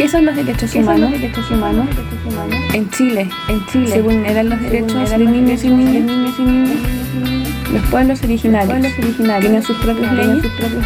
¿Qué son los derechos humanos? En Chile se vulneran los derechos de niños y niñas. Los pueblos originarios tienen sus propias leyes.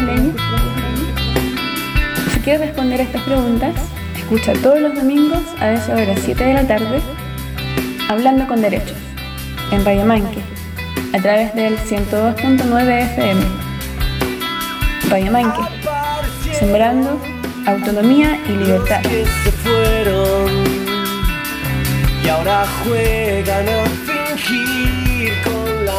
Si quieres responder a estas preguntas, escucha todos los domingos a esa hora 7 de la tarde, Hablando con Derechos, en Radio Manque, a través del 102.9 FM. Radio Manque, sembrando autonomía y libertad. Que se fueron y ahora juegan a fingir con la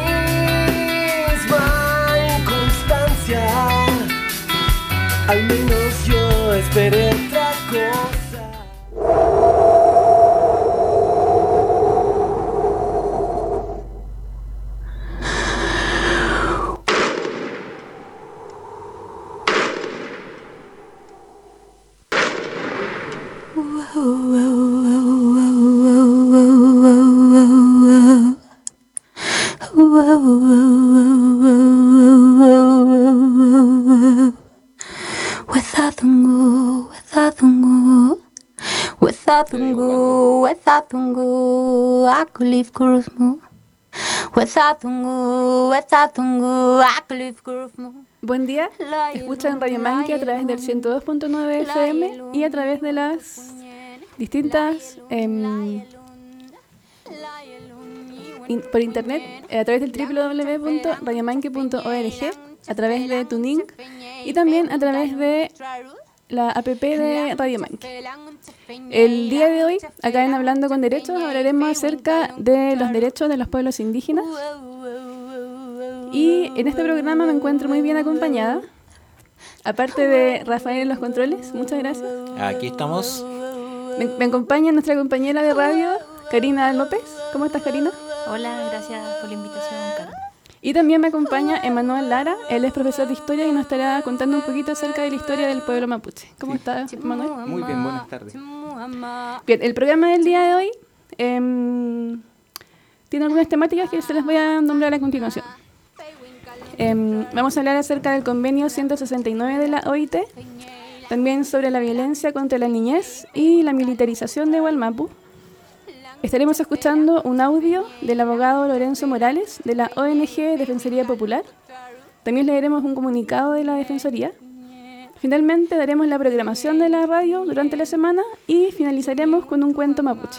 misma inconstancia. Al menos yo esperé otra cosa. Buen día, escuchan Radio Manque a través del 102.9 FM y a través de las distintas por internet, a través del www.radiomanque.org, a través de Tuning y también a través de la app de Radio Manque. El día de hoy, acá en Hablando con Derechos, hablaremos acerca de los derechos de los pueblos indígenas. Y en este programa me encuentro muy bien acompañada, aparte de Rafael en los controles. Muchas gracias. Aquí estamos. Me acompaña nuestra compañera de radio, Karina López. ¿Cómo estás, Karina? Hola, gracias por la invitación, Carmen. Y también me acompaña Emanuel Lara. Él es profesor de historia y nos estará contando un poquito acerca de la historia del pueblo mapuche. ¿Cómo estás, Emanuel? Muy bien, buenas tardes. Bien, el programa del día de hoy tiene algunas temáticas que se las voy a nombrar a continuación. Vamos a hablar acerca del convenio 169 de la OIT, también sobre la violencia contra la niñez y la militarización de Wallmapu. Estaremos escuchando un audio del abogado Lorenzo Morales de la ONG Defensoría Popular. También leeremos un comunicado de la Defensoría. Finalmente daremos la programación de la radio durante la semana y finalizaremos con un cuento mapuche.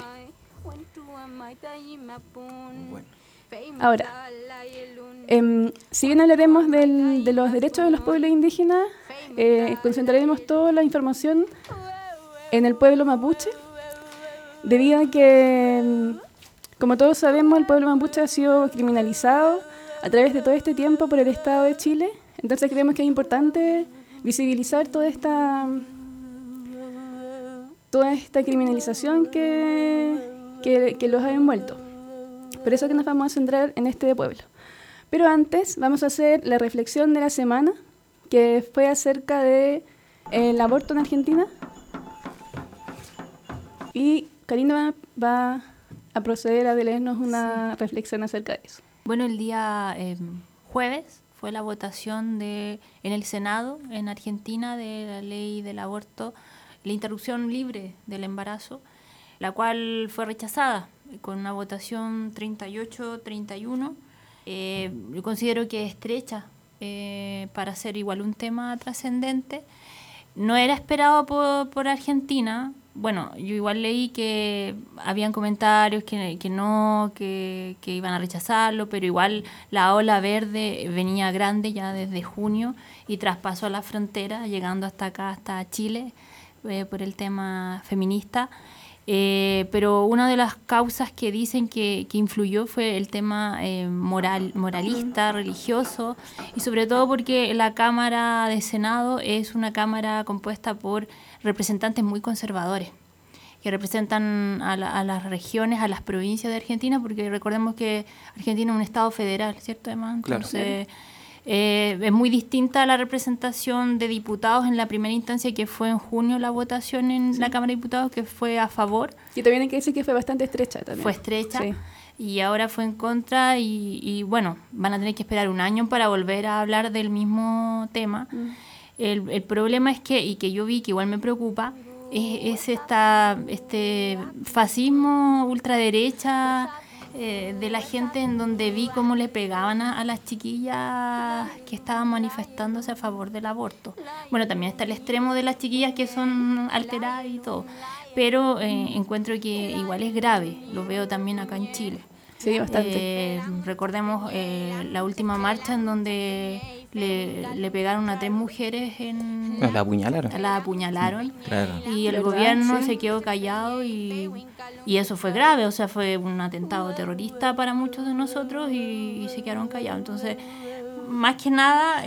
Ahora, si bien hablaremos de los derechos de los pueblos indígenas, concentraremos toda la información en el pueblo mapuche, debido a que, como todos sabemos, el pueblo mapuche ha sido criminalizado a través de todo este tiempo por el Estado de Chile. Entonces creemos que es importante visibilizar toda esta criminalización que los ha envuelto. Por eso que nos vamos a centrar en este pueblo. Pero antes vamos a hacer la reflexión de la semana, que fue acerca del aborto en Argentina. Y Karina va a proceder a leernos una reflexión acerca de eso. Bueno, el día jueves fue la votación en el Senado en Argentina de la ley del aborto, la interrupción libre del embarazo, la cual fue rechazada con una votación 38-31. Yo considero que es estrecha para ser igual un tema trascendente. No era esperado por Argentina. Bueno, yo igual leí que habían comentarios que iban a rechazarlo, pero igual la ola verde venía grande ya desde junio y traspasó la frontera, llegando hasta acá, hasta Chile, por el tema feminista. Pero una de las causas que dicen que influyó fue el tema moralista, religioso, y sobre todo porque la Cámara de Senado es una cámara compuesta por representantes muy conservadores, que representan a las regiones, a las provincias de Argentina, porque recordemos que Argentina es un estado federal, ¿cierto, además? Entonces, claro. Es muy distinta a la representación de diputados en la primera instancia, que fue en junio la votación en la Cámara de Diputados, que fue a favor. Y también hay que decir que fue bastante estrecha también. Fue estrecha, sí. Y ahora fue en contra y bueno, van a tener que esperar un año para volver a hablar del mismo tema. El problema es que, y que yo vi que igual me preocupa, es este fascismo ultraderecha de la gente, en donde vi cómo le pegaban a las chiquillas que estaban manifestándose a favor del aborto. Bueno, también está el extremo de las chiquillas que son alteradas y todo, pero encuentro que igual es grave, lo veo también acá en Chile. Sí, bastante. Recordemos la última marcha en donde le pegaron a 3 mujeres La apuñalaron. La apuñalaron. Claro. Y el ¿Verdad? gobierno Sí. se quedó callado y eso fue grave, o sea, fue un atentado terrorista para muchos de nosotros y se quedaron callados. Entonces, más que nada,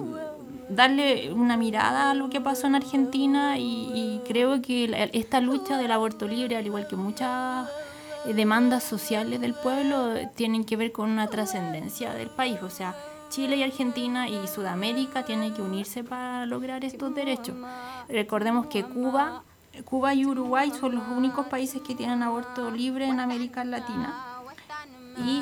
darle una mirada a lo que pasó en Argentina y creo que esta lucha del aborto libre, al igual que muchas demandas sociales del pueblo, tienen que ver con una trascendencia del país, o sea, Chile y Argentina y Sudamérica tienen que unirse para lograr estos derechos. Recordemos que Cuba y Uruguay son los únicos países que tienen aborto libre en América Latina. Y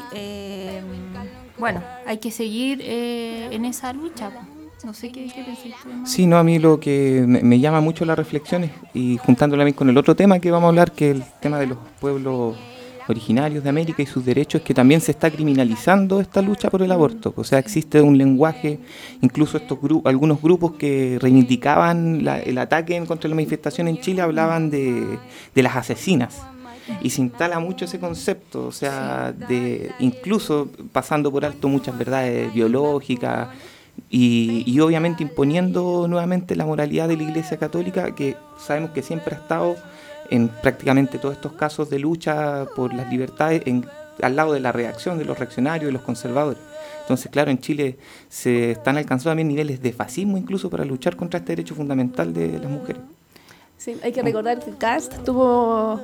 bueno, hay que seguir en esa lucha. No sé qué pensás tú, ¿no? Sí, no, a mí lo que me llama mucho las reflexiones, y juntándolo también con el otro tema que vamos a hablar, que es el tema de los pueblos originarios de América y sus derechos, que también se está criminalizando esta lucha por el aborto. O sea, existe un lenguaje, incluso algunos grupos que reivindicaban el ataque contra la manifestación en Chile hablaban de las asesinas. Y se instala mucho ese concepto, o sea, de incluso pasando por alto muchas verdades biológicas y obviamente imponiendo nuevamente la moralidad de la Iglesia Católica, que sabemos que siempre ha estado en prácticamente todos estos casos de lucha por las libertades al lado de la reacción de los reaccionarios y los conservadores. Entonces, claro, en Chile se están alcanzando también niveles de fascismo incluso para luchar contra este derecho fundamental de las mujeres. Sí, hay que recordar que Cast tuvo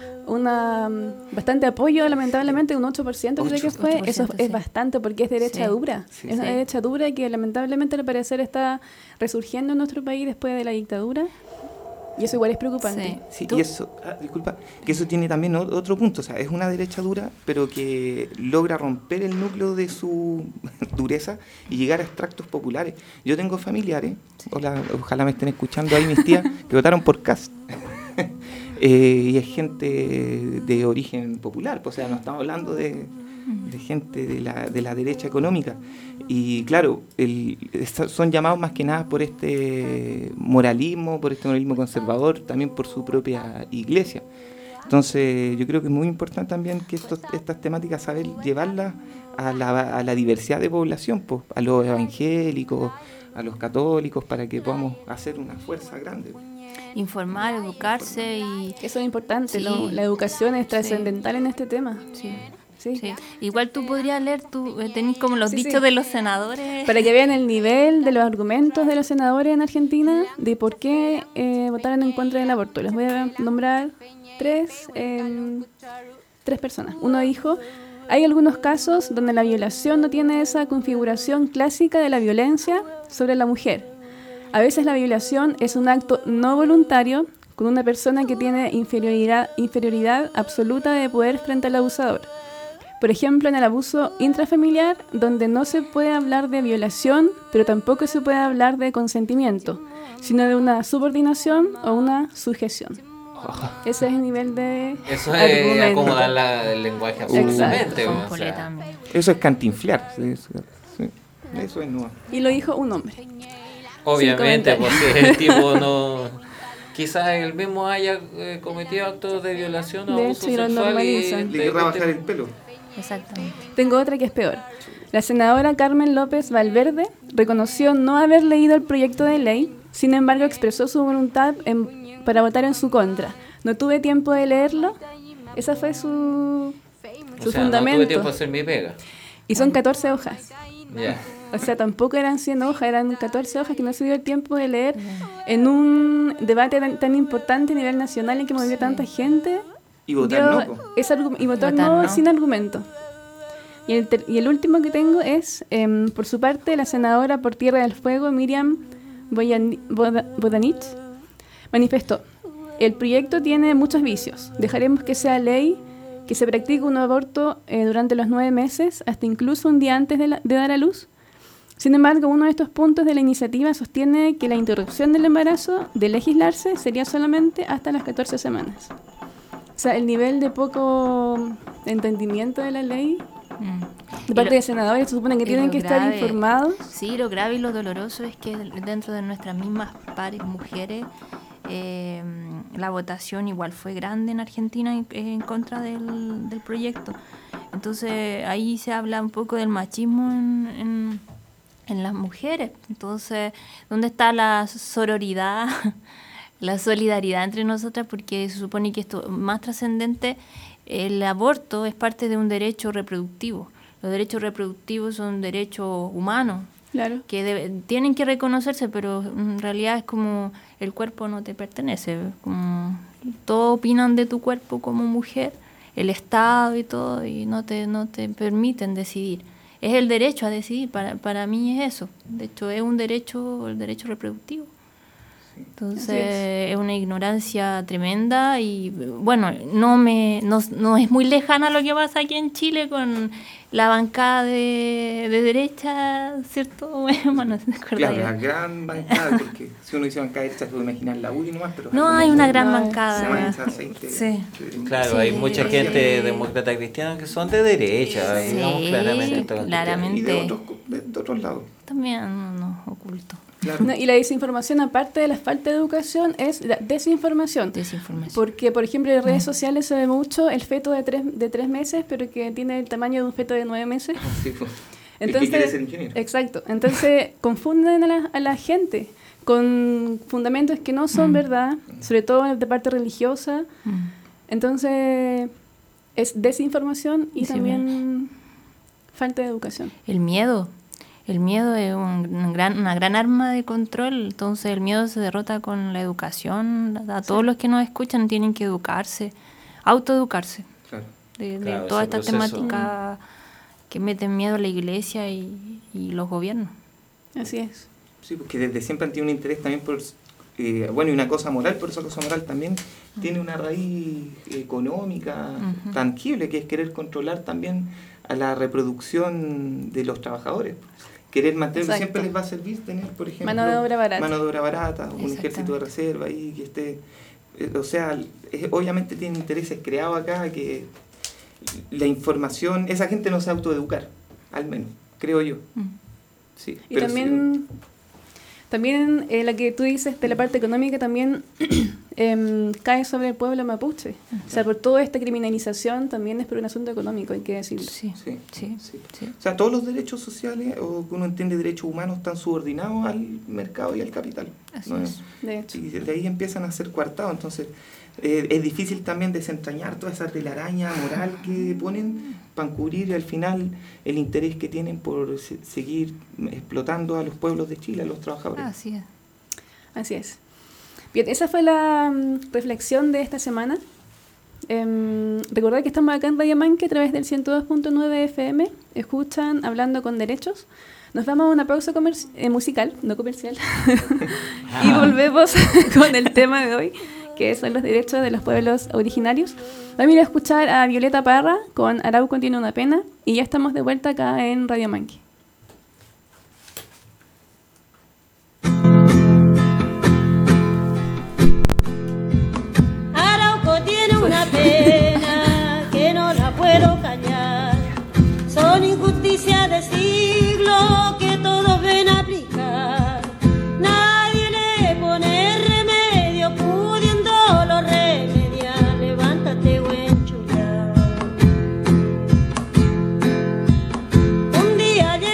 bastante apoyo, lamentablemente, un 8% creo que fue. 8%, Eso es sí. bastante porque es derecha Sí. dura. Sí. Es una derecha dura que lamentablemente al parecer está resurgiendo en nuestro país después de la dictadura. Y eso igual es preocupante. Sí, ¿Tú? y eso, disculpa, que eso tiene también otro punto, o sea, es una derecha dura, pero que logra romper el núcleo de su dureza y llegar a extractos populares. Yo tengo familiares, ojalá me estén escuchando ahí mis tías, que votaron por Kast. Y es gente de origen popular, pues, o sea, no estamos hablando de gente de la derecha económica. Y claro, son llamados más que nada por este moralismo conservador, también por su propia iglesia. Entonces yo creo que es muy importante también que estas temáticas saber llevarlas a la diversidad de población, pues, a los evangélicos, a los católicos, para que podamos hacer una fuerza grande. Informar, educarse y... Eso es importante, Sí. la educación es Sí. trascendental en este tema. Sí. Sí. Sí. Igual tú podrías leer, tenés como los Sí, dichos sí. de los senadores. Para que vean el nivel de los argumentos de los senadores en Argentina de por qué votaron en contra del aborto. Les voy a nombrar tres personas. Uno dijo: hay algunos casos donde la violación no tiene esa configuración clásica de la violencia sobre la mujer. A veces la violación es un acto no voluntario con una persona que tiene inferioridad absoluta de poder frente al abusador. Por ejemplo, en el abuso intrafamiliar, donde no se puede hablar de violación, pero tampoco se puede hablar de consentimiento, sino de una subordinación o una sujeción. Ese es el nivel de Eso es argumento. acomodar el lenguaje absolutamente. O sea, Completamente. Eso es cantinflear. Eso es nuevo. Y lo dijo un hombre. obviamente, Sin comentarios. porque el tipo no... Quizás él mismo haya cometido actos de violación o De abuso hecho, y lo sexual normalizan. Le querrá bajar el pelo. Exactamente. Tengo otra que es peor. La senadora Carmen López Valverde reconoció no haber leído el proyecto de ley, sin embargo expresó su voluntad para votar en su contra. No tuve tiempo de leerlo. Esa fue su o sea, fundamento. no tuve tiempo de hacer mi pega. Y son 14 hojas. Ya. O sea, tampoco eran 100 hojas, eran 14 hojas que no se dio el tiempo de leer en un debate tan importante a nivel nacional en que movió tanta gente. Y votar dio no, po. y votar Votar no, no. sin argumento. Y el último que tengo es, por su parte, la senadora por Tierra del Fuego, Miriam Bodanich, manifestó: el proyecto tiene muchos vicios. Dejaremos que sea ley que se practique un aborto durante los 9 meses, hasta incluso un día antes de dar a luz. Sin embargo, uno de estos puntos de la iniciativa sostiene que la interrupción del embarazo, de legislarse, sería solamente hasta las 14 semanas. O sea, el nivel de poco entendimiento de la ley de parte de senadores, se supone que tienen que estar informados. Sí, lo grave y lo doloroso es que dentro de nuestras mismas pares mujeres, la votación igual fue grande en Argentina en contra del proyecto. Entonces ahí se habla un poco del machismo en las mujeres. Entonces, ¿dónde está la sororidad, la solidaridad entre nosotras? Porque se supone que esto más trascendente, el aborto es parte de un derecho reproductivo. Los derechos reproductivos son derechos humanos, Claro. que tienen que reconocerse, pero en realidad es como el cuerpo no te pertenece. Como todos opinan de tu cuerpo como mujer, el Estado y todo, y no te permiten decidir. Es el derecho a decidir, para mí es eso. De hecho, es un derecho, el derecho reproductivo. Entonces es una ignorancia tremenda y bueno, no es muy lejana lo que pasa aquí en Chile con la bancada de derecha, ¿cierto? Bueno, claro, la gran bancada, porque si uno dice bancada de derecha se puede imaginar la UDI nomás, pero no hay una gran bancada. Sí. Claro, Sí, hay mucha gente demócrata cristiana que son de derecha, Sí, digamos claramente. claramente. Y de otros lados. También no oculto. Claro. No, y la desinformación, aparte de la falta de educación, es la desinformación. Porque, por ejemplo, en redes sociales se ve mucho el feto de 3 meses, pero que tiene el tamaño de un feto de 9 meses. Sí, pues. Entonces, el que quiere ser ingeniero. Exacto. Entonces, confunden a la gente con fundamentos que no son verdad, sobre todo de parte religiosa. Entonces, es desinformación y Sí, también falta de educación. El miedo es una gran arma de control. Entonces el miedo se derrota con la educación. A todos los que nos escuchan tienen que educarse, autoeducarse Claro. de toda esta temática que meten miedo a la iglesia y los gobiernos. Así es. Sí, porque desde siempre han tenido un interés también por, bueno, y una cosa moral, por esa cosa moral también tiene una raíz económica tangible, que es querer controlar también a la reproducción de los trabajadores. Querer mantener, siempre les va a servir tener, por ejemplo, mano de obra barata, un ejército de reserva ahí que esté, o sea, obviamente tienen intereses creados acá que la información, esa gente no se autoeducar, al menos, creo yo. Sí, Y también la que tú dices de la parte económica también cae sobre el pueblo mapuche. O sea, por toda esta criminalización también es por un asunto económico, hay que decirlo. Sí. O sea, todos los derechos sociales, o que uno entiende derechos humanos, están subordinados al mercado y al capital. Así ¿no? es. De hecho. Y desde ahí empiezan a ser coartados. Entonces, es difícil también desentrañar toda esa telaraña moral que ponen para cubrir al final el interés que tienen por seguir explotando a los pueblos de Chile, a los trabajadores. Así es. Bien, esa fue la reflexión de esta semana. Recordad que estamos acá en Radio Manque a través del 102.9 FM. Escuchan Hablando con Derechos. Nos vamos a una pausa musical, no comercial. Y volvemos con el tema de hoy, que son los derechos de los pueblos originarios. Vamos a ir a escuchar a Violeta Parra con Arauco tiene una pena. Y ya estamos de vuelta acá en Radio Manque. Una pena que no la puedo callar, son injusticias de siglo que todos ven aplicar. Nadie le pone remedio, pudiéndolo remediar. Levántate, buen chula. Un día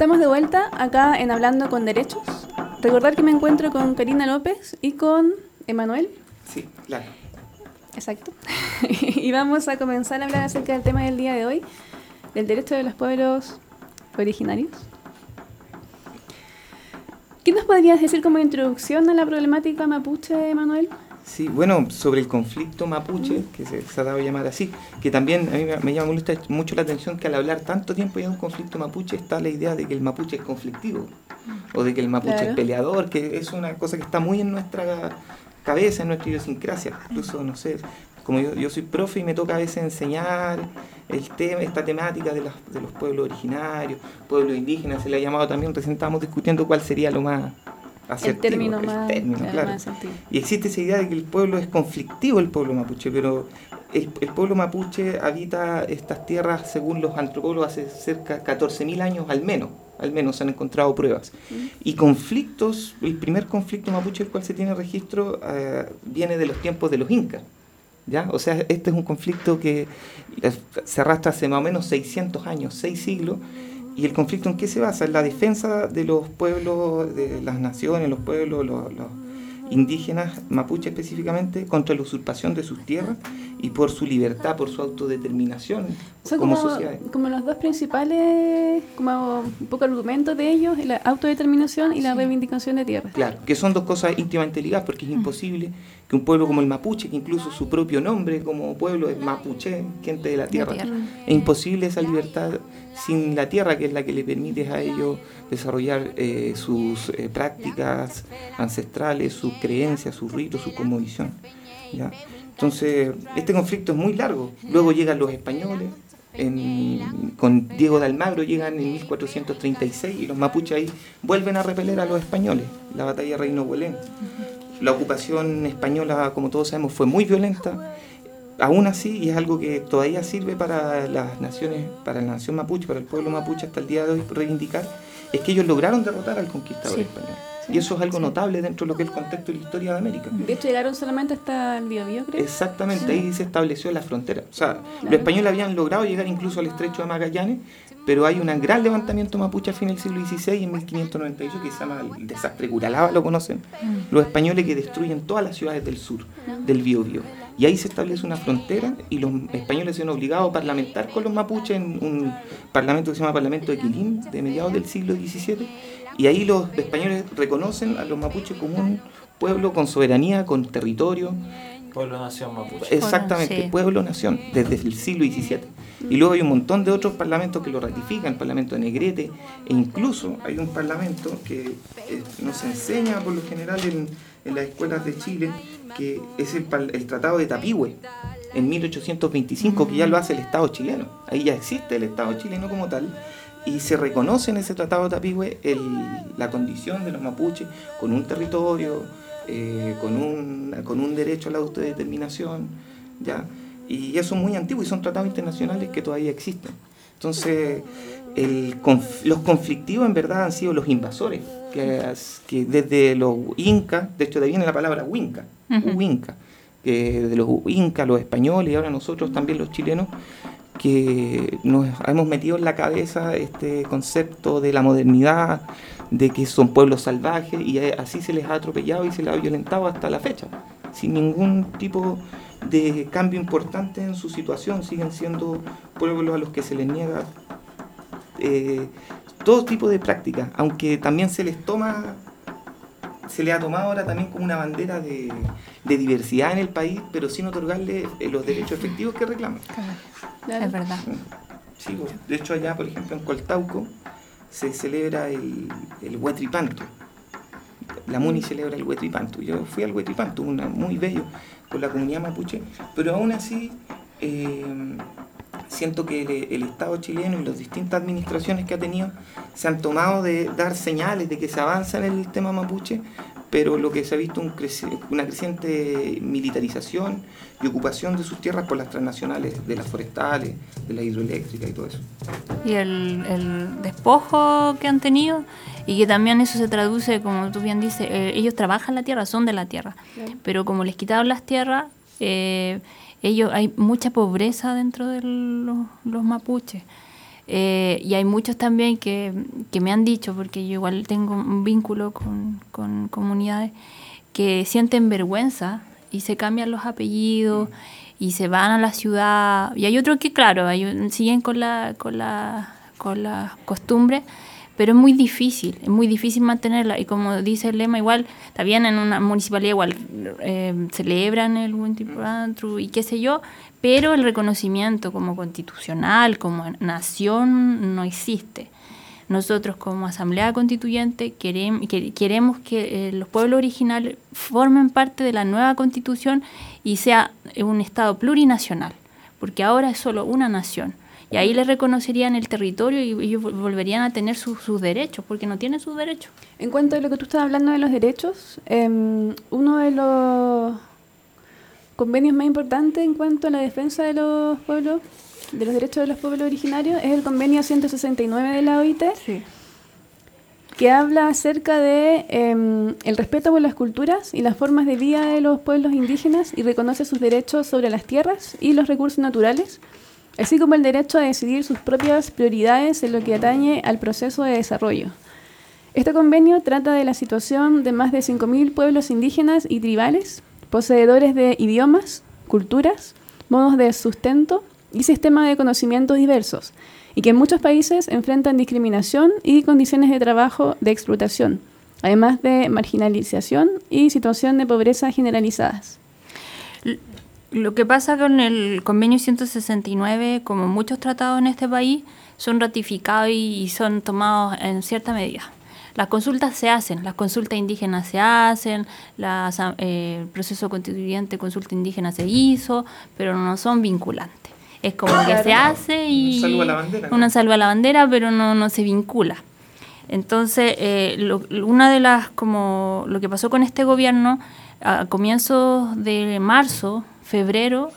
estamos de vuelta acá en Hablando con Derechos. Recordar que me encuentro con Karina López y con Emanuel. Sí, claro. Exacto. Y vamos a comenzar a hablar acerca del tema del día de hoy, del derecho de los pueblos originarios. ¿Qué nos podrías decir como introducción a la problemática mapuche, Emanuel? Sí, bueno, sobre el conflicto mapuche, que se ha dado a llamar así, que también a mí me llama mucho la atención que al hablar tanto tiempo ya de un conflicto mapuche está la idea de que el mapuche es conflictivo, o de que el mapuche es peleador, que es una cosa que está muy en nuestra cabeza, en nuestra idiosincrasia. Incluso, no sé, como yo soy profe y me toca a veces enseñar esta temática de los pueblos originarios, pueblos indígenas, se le ha llamado también, recién estábamos discutiendo cuál sería lo más asertivo, el término, claro. Más y existe esa idea de que el pueblo es conflictivo, el pueblo mapuche, pero el pueblo mapuche habita estas tierras, según los antropólogos, hace cerca de 14.000 años al menos se han encontrado pruebas. Y conflictos, el primer conflicto mapuche del cual se tiene registro viene de los tiempos de los incas, ¿ya? O sea, este es un conflicto que se arrastra hace más o menos 600 años, 6 siglos. ¿Y el conflicto en qué se basa? En la defensa de los pueblos, de las naciones, los pueblos, los indígenas, mapuche específicamente, contra la usurpación de sus tierras y por su libertad, por su autodeterminación como sociedad. Como los dos principales, como un poco argumentos de ellos, la autodeterminación y la reivindicación de tierras. Claro, que son dos cosas íntimamente ligadas, porque es imposible que un pueblo como el mapuche, que incluso su propio nombre como pueblo es mapuche, gente de la tierra, es imposible esa libertad sin la tierra, que es la que le permite a ellos desarrollar sus prácticas ancestrales, sus creencias, sus ritos, su cosmovisión, ¿ya? Entonces, este conflicto es muy largo. Luego llegan los españoles, con Diego de Almagro llegan en 1436 y los mapuches ahí vuelven a repeler a los españoles, la batalla de Reino Huelén. La ocupación española, como todos sabemos, fue muy violenta. Aún así, y es algo que todavía sirve para las naciones, para la nación mapuche, para el pueblo mapuche hasta el día de hoy reivindicar, es que ellos lograron derrotar al conquistador español. Y eso es algo notable dentro de lo que es el contexto de la historia de América. De hecho, llegaron solamente hasta el Biobío, creo. Exactamente, ahí se estableció la frontera. O sea, los españoles habían logrado llegar incluso al estrecho de Magallanes, pero hay un gran levantamiento mapuche a fin del siglo XVI, en 1598, que se llama el desastre Curalaba, lo conocen. Los españoles que destruyen todas las ciudades del sur, del Biobío. Y ahí se establece una frontera y los españoles se han obligado a parlamentar con los mapuches en un parlamento que se llama Parlamento de Quilín, de mediados del siglo XVII. Y ahí los españoles reconocen a los mapuches como un pueblo con soberanía, con territorio. Pueblo-nación mapuche. Exactamente, sí. Pueblo-nación, desde el siglo XVII. Y luego hay un montón de otros parlamentos que lo ratifican, el Parlamento de Negrete, e incluso hay un parlamento que nos enseña por lo general en las escuelas de Chile, que es el Tratado de Tapigüe, en 1825, que ya lo hace el Estado chileno. Ahí ya existe el Estado chileno como tal, y se reconoce en ese Tratado de Tapigüe la condición de los mapuches con un territorio, con un derecho a la autodeterminación, ¿ya? Y eso es muy antiguo y son tratados internacionales que todavía existen. Entonces, los conflictivos en verdad han sido los invasores, que desde los incas, de hecho de ahí viene la palabra huinca, huinca, que de los incas, los españoles y ahora nosotros también los chilenos, que nos hemos metido en la cabeza este concepto de la modernidad, de que son pueblos salvajes, y así se les ha atropellado y se les ha violentado hasta la fecha, sin ningún tipo de cambio importante en su situación. Siguen siendo pueblos a los que se les niega todo tipo de prácticas, aunque también se les ha tomado ahora también como una bandera de diversidad en el país, pero sin otorgarle los derechos efectivos que reclaman. Claro. Es verdad. Sí, de hecho allá, por ejemplo, en Coltauco se celebra el Huetripantu. La MUNI celebra el Huetripantu. Yo fui al Huetripantu, muy bello, con la comunidad mapuche, pero aún así siento que el Estado chileno y las distintas administraciones que ha tenido se han tomado de dar señales de que se avanza en el tema mapuche, pero lo que se ha visto una creciente militarización y ocupación de sus tierras por las transnacionales, de las forestales, de la hidroeléctrica y todo eso. Y el despojo que han tenido, y que también eso se traduce, como tú bien dices, ellos trabajan la tierra, son de la tierra, pero como les quitaron las tierras, hay mucha pobreza dentro de los mapuches. Y hay muchos también que me han dicho, porque yo igual tengo un vínculo con comunidades, que sienten vergüenza y se cambian los apellidos y se van a la ciudad. Y hay otros que, claro, siguen con la costumbre, pero es muy difícil mantenerla. Y como dice el lema, igual, está bien, en una municipalidad igual celebran el Huintipuantru y qué sé yo, pero el reconocimiento como constitucional, como nación, no existe. Nosotros como Asamblea Constituyente queremos que los pueblos originales formen parte de la nueva Constitución y sea un Estado plurinacional, porque ahora es solo una nación. Y ahí les reconocerían el territorio y ellos volverían a tener sus derechos, porque no tienen sus derechos. En cuanto a lo que tú estás hablando de los derechos, uno de los convenios más importantes en cuanto a la defensa de los pueblos, de los derechos de los pueblos originarios, es el convenio 169 de la OIT, Sí. que habla acerca de el respeto por las culturas y las formas de vida de los pueblos indígenas y reconoce sus derechos sobre las tierras y los recursos naturales, así como el derecho a decidir sus propias prioridades en lo que atañe al proceso de desarrollo. Este convenio trata de la situación de más de 5.000 pueblos indígenas y tribales, poseedores de idiomas, culturas, modos de sustento y sistemas de conocimientos diversos, y que en muchos países enfrentan discriminación y condiciones de trabajo de explotación, además de marginalización y situación de pobreza generalizadas. Lo que pasa con el convenio 169, como muchos tratados en este país, son ratificados y son tomados en cierta medida. Las consultas se hacen, las consultas indígenas se hacen, el proceso constituyente consulta indígena se hizo, pero no son vinculantes. Es como que se hace y una salva la bandera, pero no se vincula. Entonces, una de las, como lo que pasó con este gobierno, a comienzos de marzo, febrero,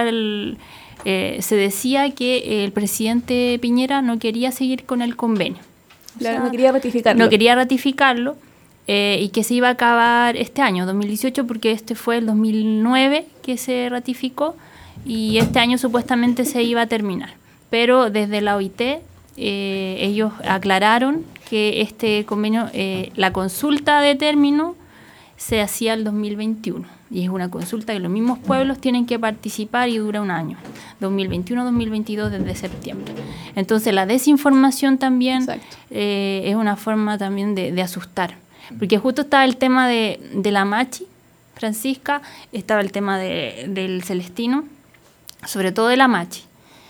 se decía que el presidente Piñera no quería seguir con el convenio. Claro, no quería ratificarlo. No quería ratificarlo y que se iba a acabar este año, 2018, porque este fue el 2009 que se ratificó y este año supuestamente se iba a terminar. Pero desde la OIT ellos aclararon que este convenio, la consulta de término se hacía el 2021 y es una consulta que los mismos pueblos tienen que participar y dura un año, 2021-2022 desde septiembre. Entonces la desinformación también es una forma también de asustar, porque justo estaba el tema de la Machi, Francisca, estaba el tema del Celestino, sobre todo de la Machi.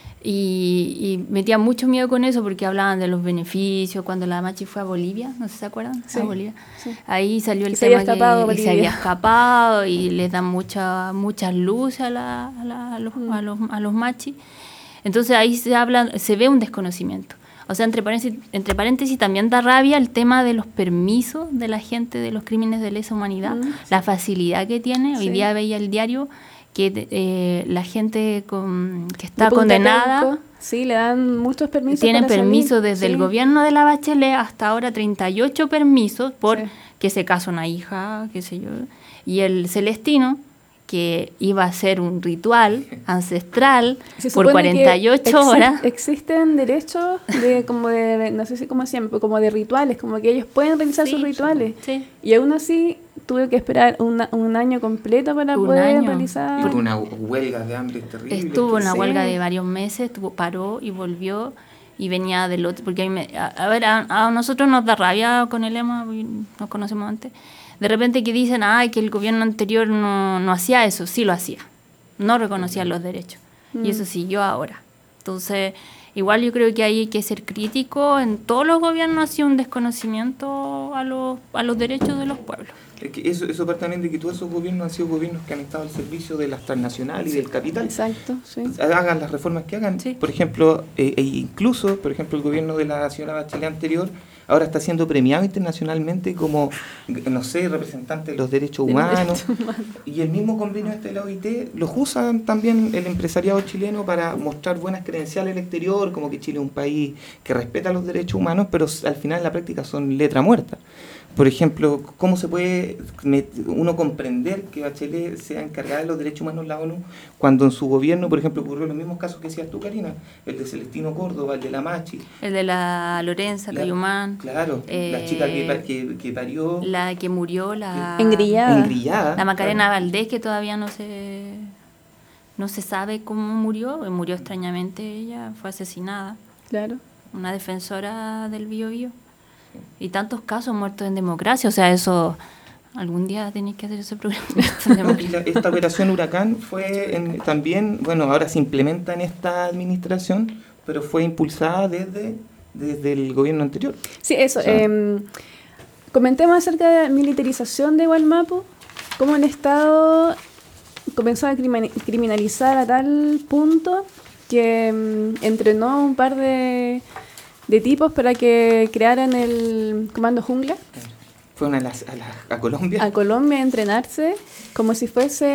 Y metía mucho miedo con eso porque hablaban de los beneficios cuando la Machi fue a Bolivia, no sé si se acuerdan, sí, a Bolivia. Sí. Ahí salió el se tema había escapado que se había escapado y les dan muchas luces a los Machi. Entonces ahí se ve un desconocimiento. O sea, entre paréntesis también da rabia el tema de los permisos de la gente de los crímenes de lesa humanidad, la facilidad que tiene. Hoy día veía el diario que la gente que está condenada, sí, le dan muchos permisos. Tienen permisos desde el gobierno de la Bachelet hasta ahora 38 permisos por que se casa una hija, qué sé yo. Y el Celestino, que iba a ser un ritual ancestral por 48 horas. Existen derechos no sé si como siempre, como de rituales, como que ellos pueden realizar sus rituales. Sí. Y aún así tuve que esperar un año completo para poder realizar. Por una huelga de hambre terrible. Estuvo una huelga de varios meses, paró y volvió y venía del otro, porque a nosotros nos da rabia con el lema, nos conocemos antes. De repente que dicen, que el gobierno anterior no hacía eso, sí lo hacía, no reconocía los derechos, y eso siguió ahora. Entonces, igual yo creo que hay que ser crítico, en todos los gobiernos ha sido un desconocimiento a los derechos de los pueblos. Es que eso parte también de que todos esos gobiernos han sido gobiernos que han estado al servicio de las transnacionales y del capital. Exacto, sí. Hagan las reformas que hagan. Sí. Por ejemplo, incluso, por ejemplo, el gobierno de la señora Bachelet anterior ahora está siendo premiado internacionalmente como, no sé, representante de los derechos humanos. Y el mismo convenio de la OIT los usan también el empresariado chileno para mostrar buenas credenciales al exterior, como que Chile es un país que respeta los derechos humanos, pero al final en la práctica son letra muerta. por ejemplo, ¿cómo se puede uno comprender que Bachelet sea encargada de los derechos humanos en la ONU cuando en su gobierno, por ejemplo, ocurrió los mismos casos que decías tú, Karina, el de Celestino Córdoba, el de la Machi, El de la Lorenza Cayumán. claro, la chica que parió, La que murió, la Engrillada. La Macarena Valdés, que todavía no se sabe cómo murió. Murió extrañamente ella, fue asesinada. Claro. Una defensora del Biobío. Y tantos casos muertos en democracia. O sea, eso... Algún día tenéis que hacer ese programa. Esta operación Huracán fue también, bueno, ahora se implementa en esta administración, pero fue impulsada desde el gobierno anterior. Sí, eso. O sea, Comentemos acerca de la militarización de Wallmapu, cómo el Estado comenzó a criminalizar a tal punto que entrenó un par de tipos para que crearan el Comando Jungla. fueron a Colombia. A Colombia a entrenarse como si,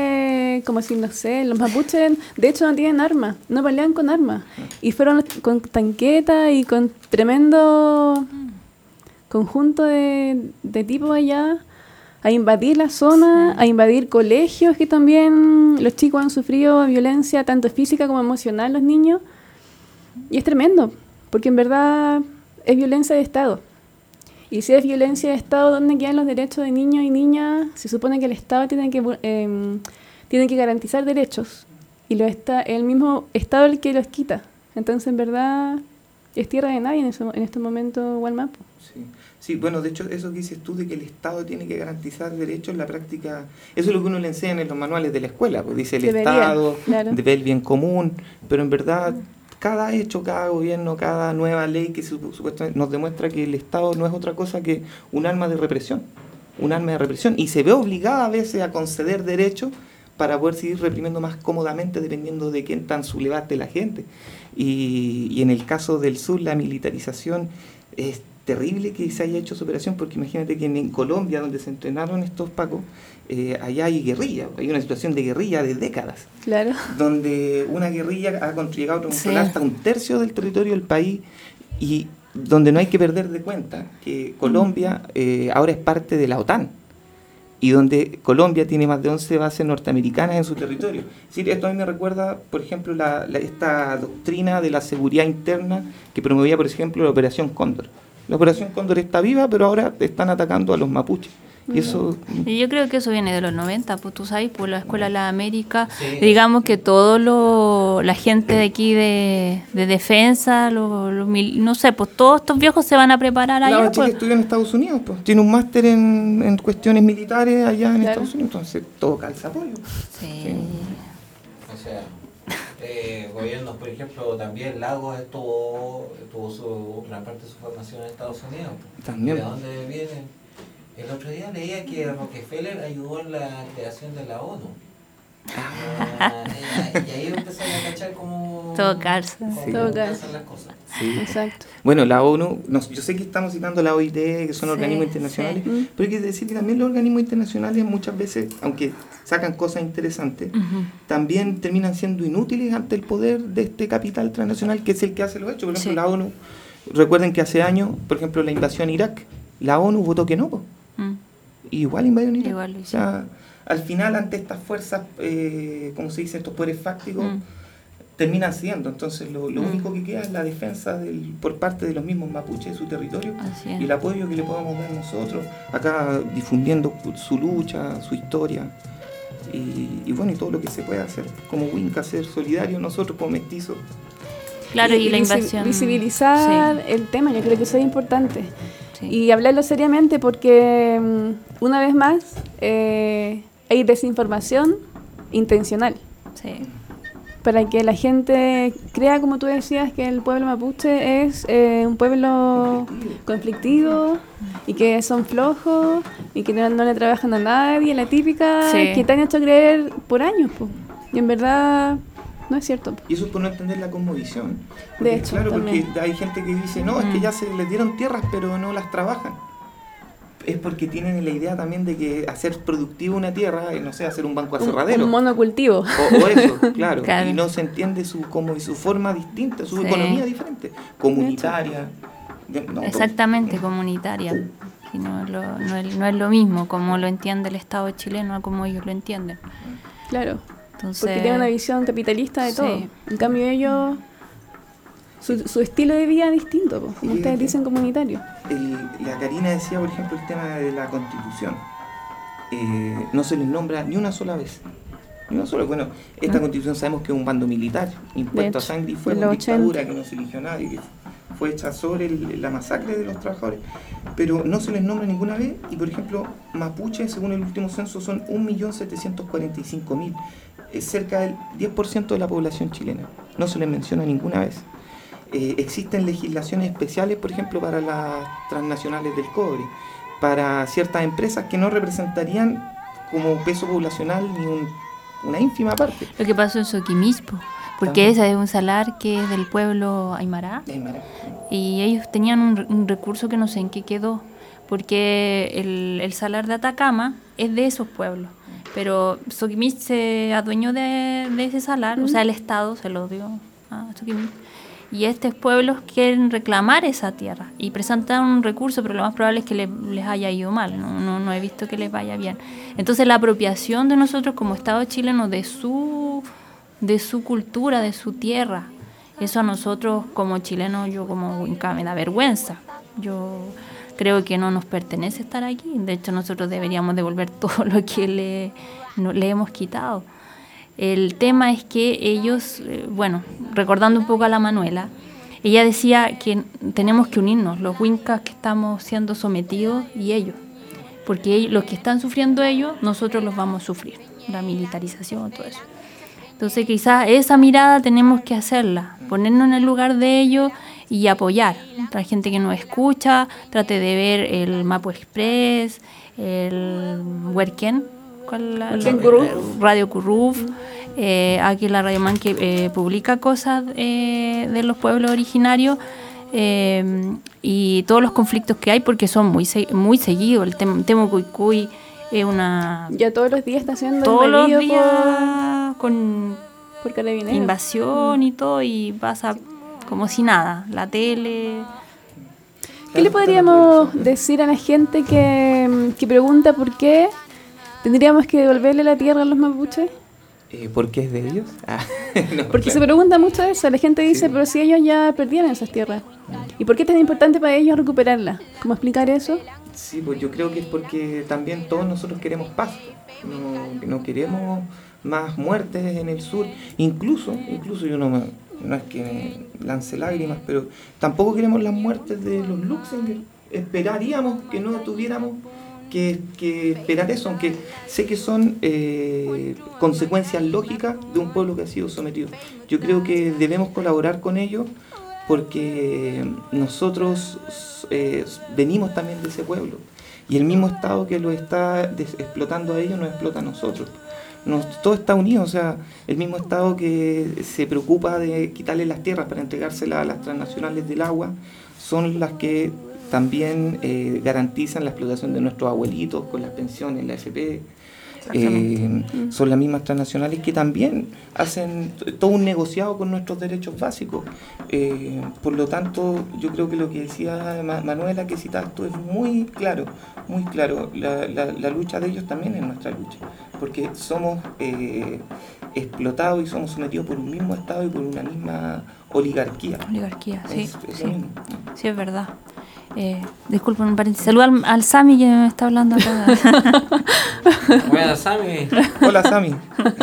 no sé, los mapuches, de hecho no tienen armas, no pelean con armas. Y fueron con tanqueta y con tremendo conjunto de tipos allá a invadir la zona, a invadir colegios, que también los chicos han sufrido violencia tanto física como emocional, los niños. Y es tremendo, porque en verdad es violencia de Estado. Y si es violencia de Estado, ¿dónde quedan los derechos de niños y niñas? Se supone que el Estado tiene que garantizar derechos. Y el mismo Estado el que los quita. Entonces, en verdad, es tierra de nadie en este momento Wallmapu. Sí, bueno, de hecho, eso que dices tú de que el Estado tiene que garantizar derechos en la práctica, eso es lo que uno le enseña en los manuales de la escuela, pues dice el Estado, claro, debe el bien común, pero en verdad cada hecho, cada gobierno, cada nueva ley que supuestamente nos demuestra que el Estado no es otra cosa que un arma de represión, y se ve obligada a veces a conceder derechos para poder seguir reprimiendo más cómodamente dependiendo de quién tan sublevante la gente. Y en el caso del sur, la militarización es terrible que se haya hecho esa operación, porque imagínate que en Colombia, donde se entrenaron estos pacos, allá hay guerrilla, hay una situación de guerrilla de décadas, claro, donde una guerrilla ha llegado a controlar hasta 1/3 del territorio del país, y donde no hay que perder de cuenta que Colombia ahora es parte de la OTAN, y donde Colombia tiene más de 11 bases norteamericanas en su territorio. Sí, esto a mí me recuerda, por ejemplo, esta doctrina de la seguridad interna que promovía, por ejemplo, la Operación Cóndor. La Operación Cóndor está viva, pero ahora están atacando a los mapuches. Y eso... Y yo creo que eso viene de los 90, pues tú sabes, por la Escuela de la América, digamos que la gente de aquí de defensa, no sé, pues todos estos viejos se van a preparar allá. La chica estudió en Estados Unidos, pues tiene un máster en cuestiones militares allá en Estados Unidos, entonces todo calza apoyo. Sí. O sea, gobiernos, por ejemplo, también Lagos tuvo gran parte de su formación en Estados Unidos. También. ¿De dónde vienen? El otro día leía que Rockefeller ayudó en la creación de la ONU. Y ahí empezaron a cachar cómo calzan las cosas. Sí. Exacto. Bueno, la ONU, yo sé que estamos citando la OIT, que son organismos internacionales, pero hay que decir que también los organismos internacionales muchas veces, aunque sacan cosas interesantes, también terminan siendo inútiles ante el poder de este capital transnacional que es el que hace los hechos. Por ejemplo, la ONU, recuerden que hace años, por ejemplo, la invasión a Irak, la ONU votó que no, pues. Igual invadieron Irak. Igual, o sea, al final, ante estas fuerzas, como se dice, estos poderes fácticos, terminan siendo. Entonces, lo único que queda es la defensa por parte de los mismos mapuches de su territorio y el apoyo que le podamos dar nosotros, acá difundiendo su lucha, su historia. Y bueno, y todo lo que se puede hacer. Como Winca, ser solidario nosotros como mestizos. Claro, y la invasión. Visibilizar el tema, yo creo que eso es importante. Y hablarlo seriamente porque, una vez más, hay desinformación intencional. Sí. Para que la gente crea, como tú decías, que el pueblo mapuche es un pueblo conflictivo y que son flojos y que no le trabajan a nadie, la típica que te han hecho creer por años. Po. Y en verdad... no es cierto. Y eso es por no entender la cosmovisión. Porque, de hecho, claro, también. Porque hay gente que dice, no, es que ya se les dieron tierras, pero no las trabajan. Es porque tienen la idea también de que hacer productivo una tierra, no sé, hacer un banco aserradero. Un monocultivo. O eso, claro. Claro. Y no se entiende su forma distinta, su economía diferente. Comunitaria. Exactamente, comunitaria. Y no es lo mismo como lo entiende el Estado chileno a como ellos lo entienden. Claro. Entonces, Porque tienen una visión capitalista de sí. todo. En cambio ellos, su estilo de vida es distinto, po, como ustedes dicen, comunitario. La Karina decía, por ejemplo, el tema de la Constitución. No se les nombra ni una sola vez. Ni una sola. Bueno, esta Constitución sabemos que es un bando militar, impuesto a sangre y fuego, una dictadura que no se eligió a nadie, que fue hecha sobre la masacre de los trabajadores. Pero no se les nombra ninguna vez. Y, por ejemplo, mapuche, según el último censo, son 1.745.000. Es cerca del 10% de la población chilena. No se les menciona ninguna vez. Existen legislaciones especiales, por ejemplo, para las transnacionales del cobre, para ciertas empresas que no representarían como peso poblacional ni una ínfima parte. Lo que pasó en Soquimilpo, porque ese es un salar que es del pueblo Aymara, y ellos tenían un recurso que no sé en qué quedó, porque el salar de Atacama es de esos pueblos. Pero Soquimich se adueñó de ese salar, o sea, el Estado se lo dio a Soquimich. Y estos pueblos quieren reclamar esa tierra y presentan un recurso, pero lo más probable es que les haya ido mal, no he visto que les vaya bien. Entonces la apropiación de nosotros como Estado chileno de su cultura, de su tierra, eso a nosotros como chilenos, yo como Inca, me da vergüenza. Yo creo que no nos pertenece estar aquí. De hecho, nosotros deberíamos devolver todo lo que le hemos quitado. El tema es que ellos, recordando un poco a la Manuela, ella decía que tenemos que unirnos, los huincas que estamos siendo sometidos y ellos, porque los que están sufriendo ellos, nosotros los vamos a sufrir, la militarización, todo eso. Entonces quizás esa mirada tenemos que hacerla, ponernos en el lugar de ellos y apoyar a la gente que nos escucha, trate de ver el Mapu Express, el Huerquén, Radio Curruf, aquí la Radio Man que publica cosas de los pueblos originarios y todos los conflictos que hay, porque son muy seguidos. El Temo Cuicuy es una... Ya todos los días está haciendo todos los días por carabineros. Invasión y todo, y pasa como si nada, la tele... ¿Qué le podríamos decir a la gente que pregunta por qué tendríamos que devolverle la tierra a los mapuches? ¿Por qué es de ellos? Porque se pregunta mucho eso. La gente dice, pero si ellos ya perdieron esas tierras, ¿y por qué es tan importante para ellos recuperarlas? ¿Cómo explicar eso? Sí, pues yo creo que es porque también todos nosotros queremos paz. No queremos más muertes en el sur. Incluso yo no es que me lance lágrimas, pero tampoco queremos las muertes de los Luxemburg. Esperaríamos que no tuviéramos que esperar eso, aunque sé que son consecuencias lógicas de un pueblo que ha sido sometido. Yo creo que debemos colaborar con ellos porque nosotros venimos también de ese pueblo y el mismo Estado que lo está explotando a ellos nos explota a nosotros. Todo está unido, o sea, el mismo Estado que se preocupa de quitarle las tierras para entregárselas a las transnacionales del agua son las que también garantizan la explotación de nuestros abuelitos con las pensiones, la AFP. Son las mismas transnacionales que también hacen todo un negociado con nuestros derechos básicos. Por lo tanto, yo creo que lo que decía Manuela, que citabas tú, es muy claro, muy claro. La lucha de ellos también es nuestra lucha, porque somos explotados y somos sometidos por un mismo Estado y por una misma oligarquía. Sí, sí, es verdad. Disculpen un paréntesis. Saluda al Sami que me está hablando acá. Hola, Sami. Hola, Sami.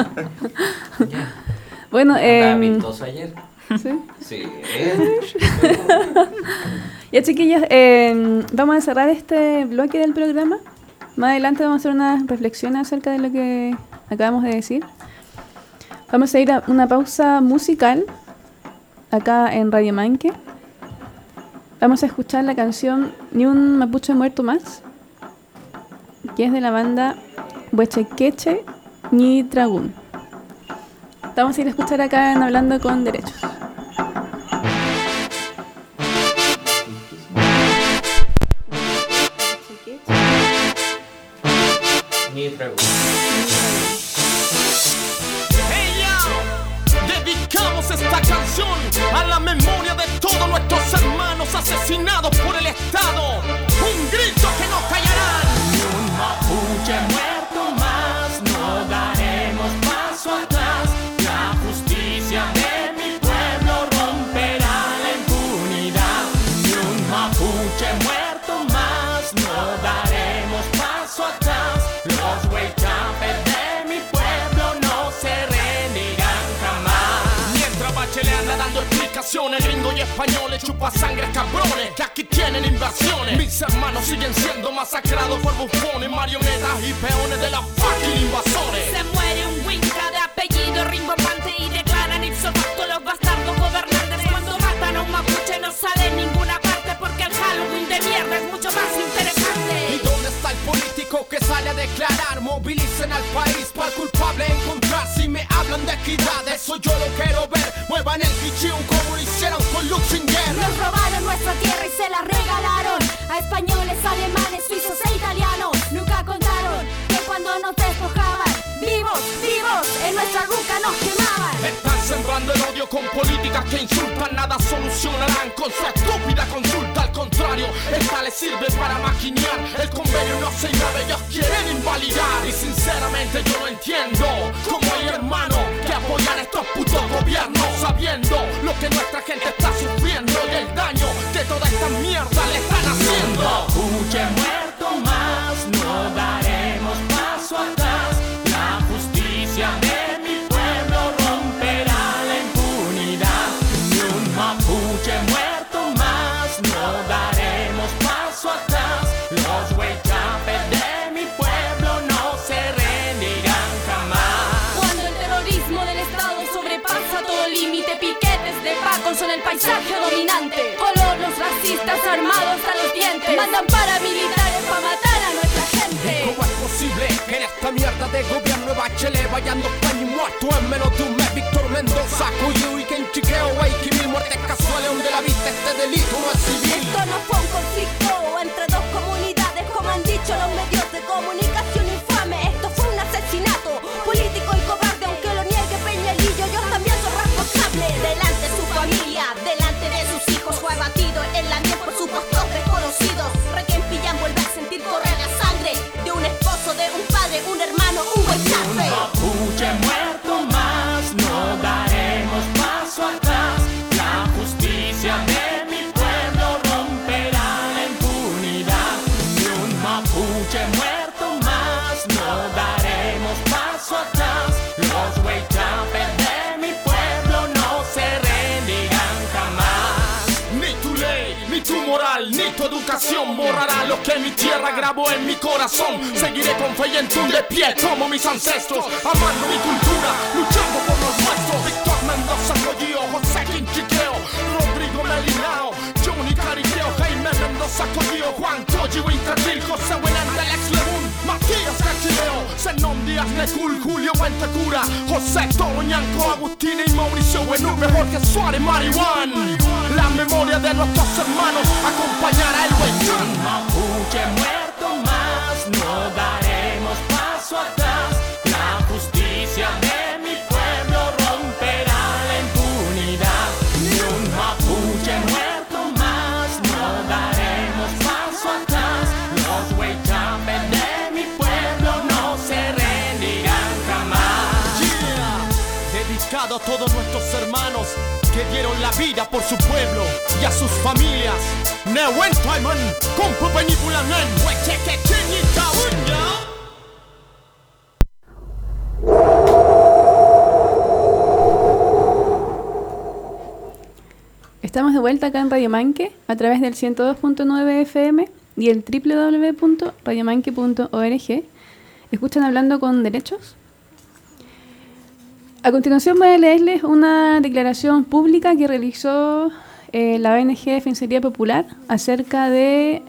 Bueno, vistoso ayer. ¿sí? Sí. Ya, chiquillas, vamos a cerrar este bloque del programa. Más adelante vamos a hacer unas reflexiones acerca de lo que acabamos de decir. Vamos a ir a una pausa musical acá en Radio Manque. Vamos a escuchar la canción Ni un mapuche muerto más, que es de la banda Huechequeche Ni Tragún. Vamos a ir a escuchar acá en Hablando con Derechos. Ni Tragún. Dedicamos esta canción a la memoria de todos nuestros hermanos asesinados por el Estado. Un grito que nos naciones, gringos y españoles, chupa sangre cabrones, que aquí tienen invasiones. Mis hermanos siguen siendo masacrados por bufones, marionetas y peones de las fucking invasores. Se muere un winca de apellido rimbombante y declaran ipso facto los bastardos gobernantes. Cuando matan a un mapuche no sale en ninguna parte porque el Halloween de mierda es mucho más interesante. ¿Y dónde está el político que sale a declarar? Movilicen al país para el culpable encontrar. Si me hablan de equidad, eso yo lo quiero ver. Muevan el pichiu como lo hicieron con Luxinger. Nos robaron nuestra tierra y se la regalaron a españoles, alemanes, suizos e italianos. Nunca contaron que cuando nos despojaban, vivos, vivos, en nuestra ruca nos quemaban. Están sembrando el odio con políticas que insultan. Nada solucionarán con su estúpida consulta. Al contrario, esta les sirve para maquinear. El convenio no se mueve, ellos quieren invalidar. Y sinceramente yo no entiendo cómo hay hermanos que apoyan estos putos gobiernos, sabiendo lo que nuestra gente está sufriendo y el daño que toda esta mierda le están haciendo. Mapuche muerto más, no daremos paso atrás. La justicia de mi pueblo romperá la impunidad. Ni un mapuche muerto más, no daremos paso atrás. Los huechapes de mi pueblo no se rendirán jamás. Cuando el terrorismo del Estado sobrepasa todo límite, piquetes de Paco son el paisaje dominante. Colonos racistas armados a los dientes mandan paramilitares para matar a nuestra gente. ¿Cómo es posible que en esta mierda de gobierno de Bachelet vayan 2 años muertos en menos de un mes? Víctor Mendoza, Cuyu y Kenchiqueo, Waiki, 1000 muertes casuales donde la vista este delito no es civil. Esto no fue un conflicto entre dos comunidades, como han dicho los medios de comunicación infame. Esto fue un asesinato político y cobarde, aunque lo niegue Peñalillo, ellos también son responsables. Delante de su familia, delante de sus hijos, fue abatido en la miel por supuestos desconocidos. Requiem Pillán vuelve a sentir correr la sangre de un esposo, de un padre, un hermano, un huechafe. Un mapuche muerto más, no daremos paso atrás. La justicia de mi pueblo romperá la impunidad. Ni un mapuche muerto más, no daremos paso atrás. Los huechapes de mi pueblo no se rendirán jamás. Ni tu ley, ni tu moral, ni tu educación borrará lo que mi tierra grabó en mi corazón. Seguiré con fe y entún de pie como mis ancestros, amando mi cultura, luchando por los nuestros. Víctor Mendoza, Collío, José Quinchiqueo, Rodrigo Melinao, Johnny Cariqueo, Jaime Mendoza, Collío, Juan Coyi, Winterville, José Buenante, Alex Lebún, Matías Cachileo, Zenón Díaz Necul, Julio Buentecura, José Toroñanco, Agustín y Mauricio Buenurbe, Jorge Suárez, Marihuán. La memoria de nuestros hermanos acompañará el Huaychán. Un mapuche muerto más, no daremos paso atrás. La justicia de mi pueblo romperá la impunidad. Ni un mapuche muerto más, no daremos paso atrás. Los huechapes de mi pueblo no se rendirán jamás. Dedicado a todos nuestros hermanos que dieron la vida por su pueblo y a sus familias. Neuen Taiman, Compu Penipulamen, Huecheque Chiñita Unya. Estamos de vuelta acá en Radio Manque a través del 102.9 FM y el www.radiomanque.org. ¿Escuchan Hablando con Derechos? A continuación voy a leerles una declaración pública que realizó la ONG Defensoría Popular acerca de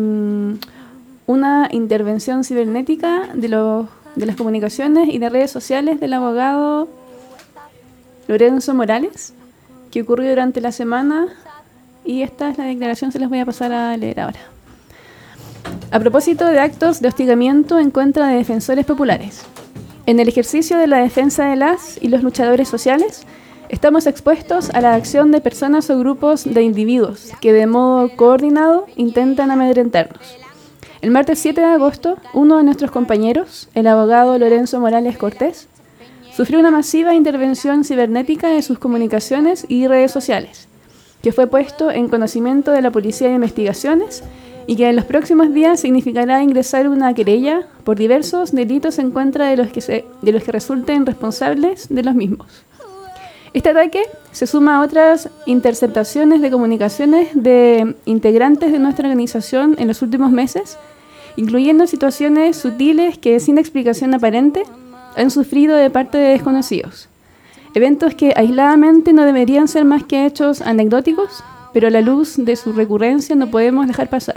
una intervención cibernética de las comunicaciones y de redes sociales del abogado Lorenzo Morales, que ocurrió durante la semana, y esta es la declaración, se las voy a pasar a leer ahora. A propósito de actos de hostigamiento en contra de defensores populares, en el ejercicio de la defensa de las y los luchadores sociales, estamos expuestos a la acción de personas o grupos de individuos que de modo coordinado intentan amedrentarnos. El martes 7 de agosto, uno de nuestros compañeros, el abogado Lorenzo Morales Cortés, sufrió una masiva intervención cibernética de sus comunicaciones y redes sociales, que fue puesto en conocimiento de la Policía de Investigaciones y que en los próximos días significará ingresar una querella por diversos delitos en contra de los que resulten responsables de los mismos. Este ataque se suma a otras interceptaciones de comunicaciones de integrantes de nuestra organización en los últimos meses, incluyendo situaciones sutiles que sin explicación aparente han sufrido de parte de desconocidos. Eventos que aisladamente no deberían ser más que hechos anecdóticos, pero a la luz de su recurrencia no podemos dejar pasar.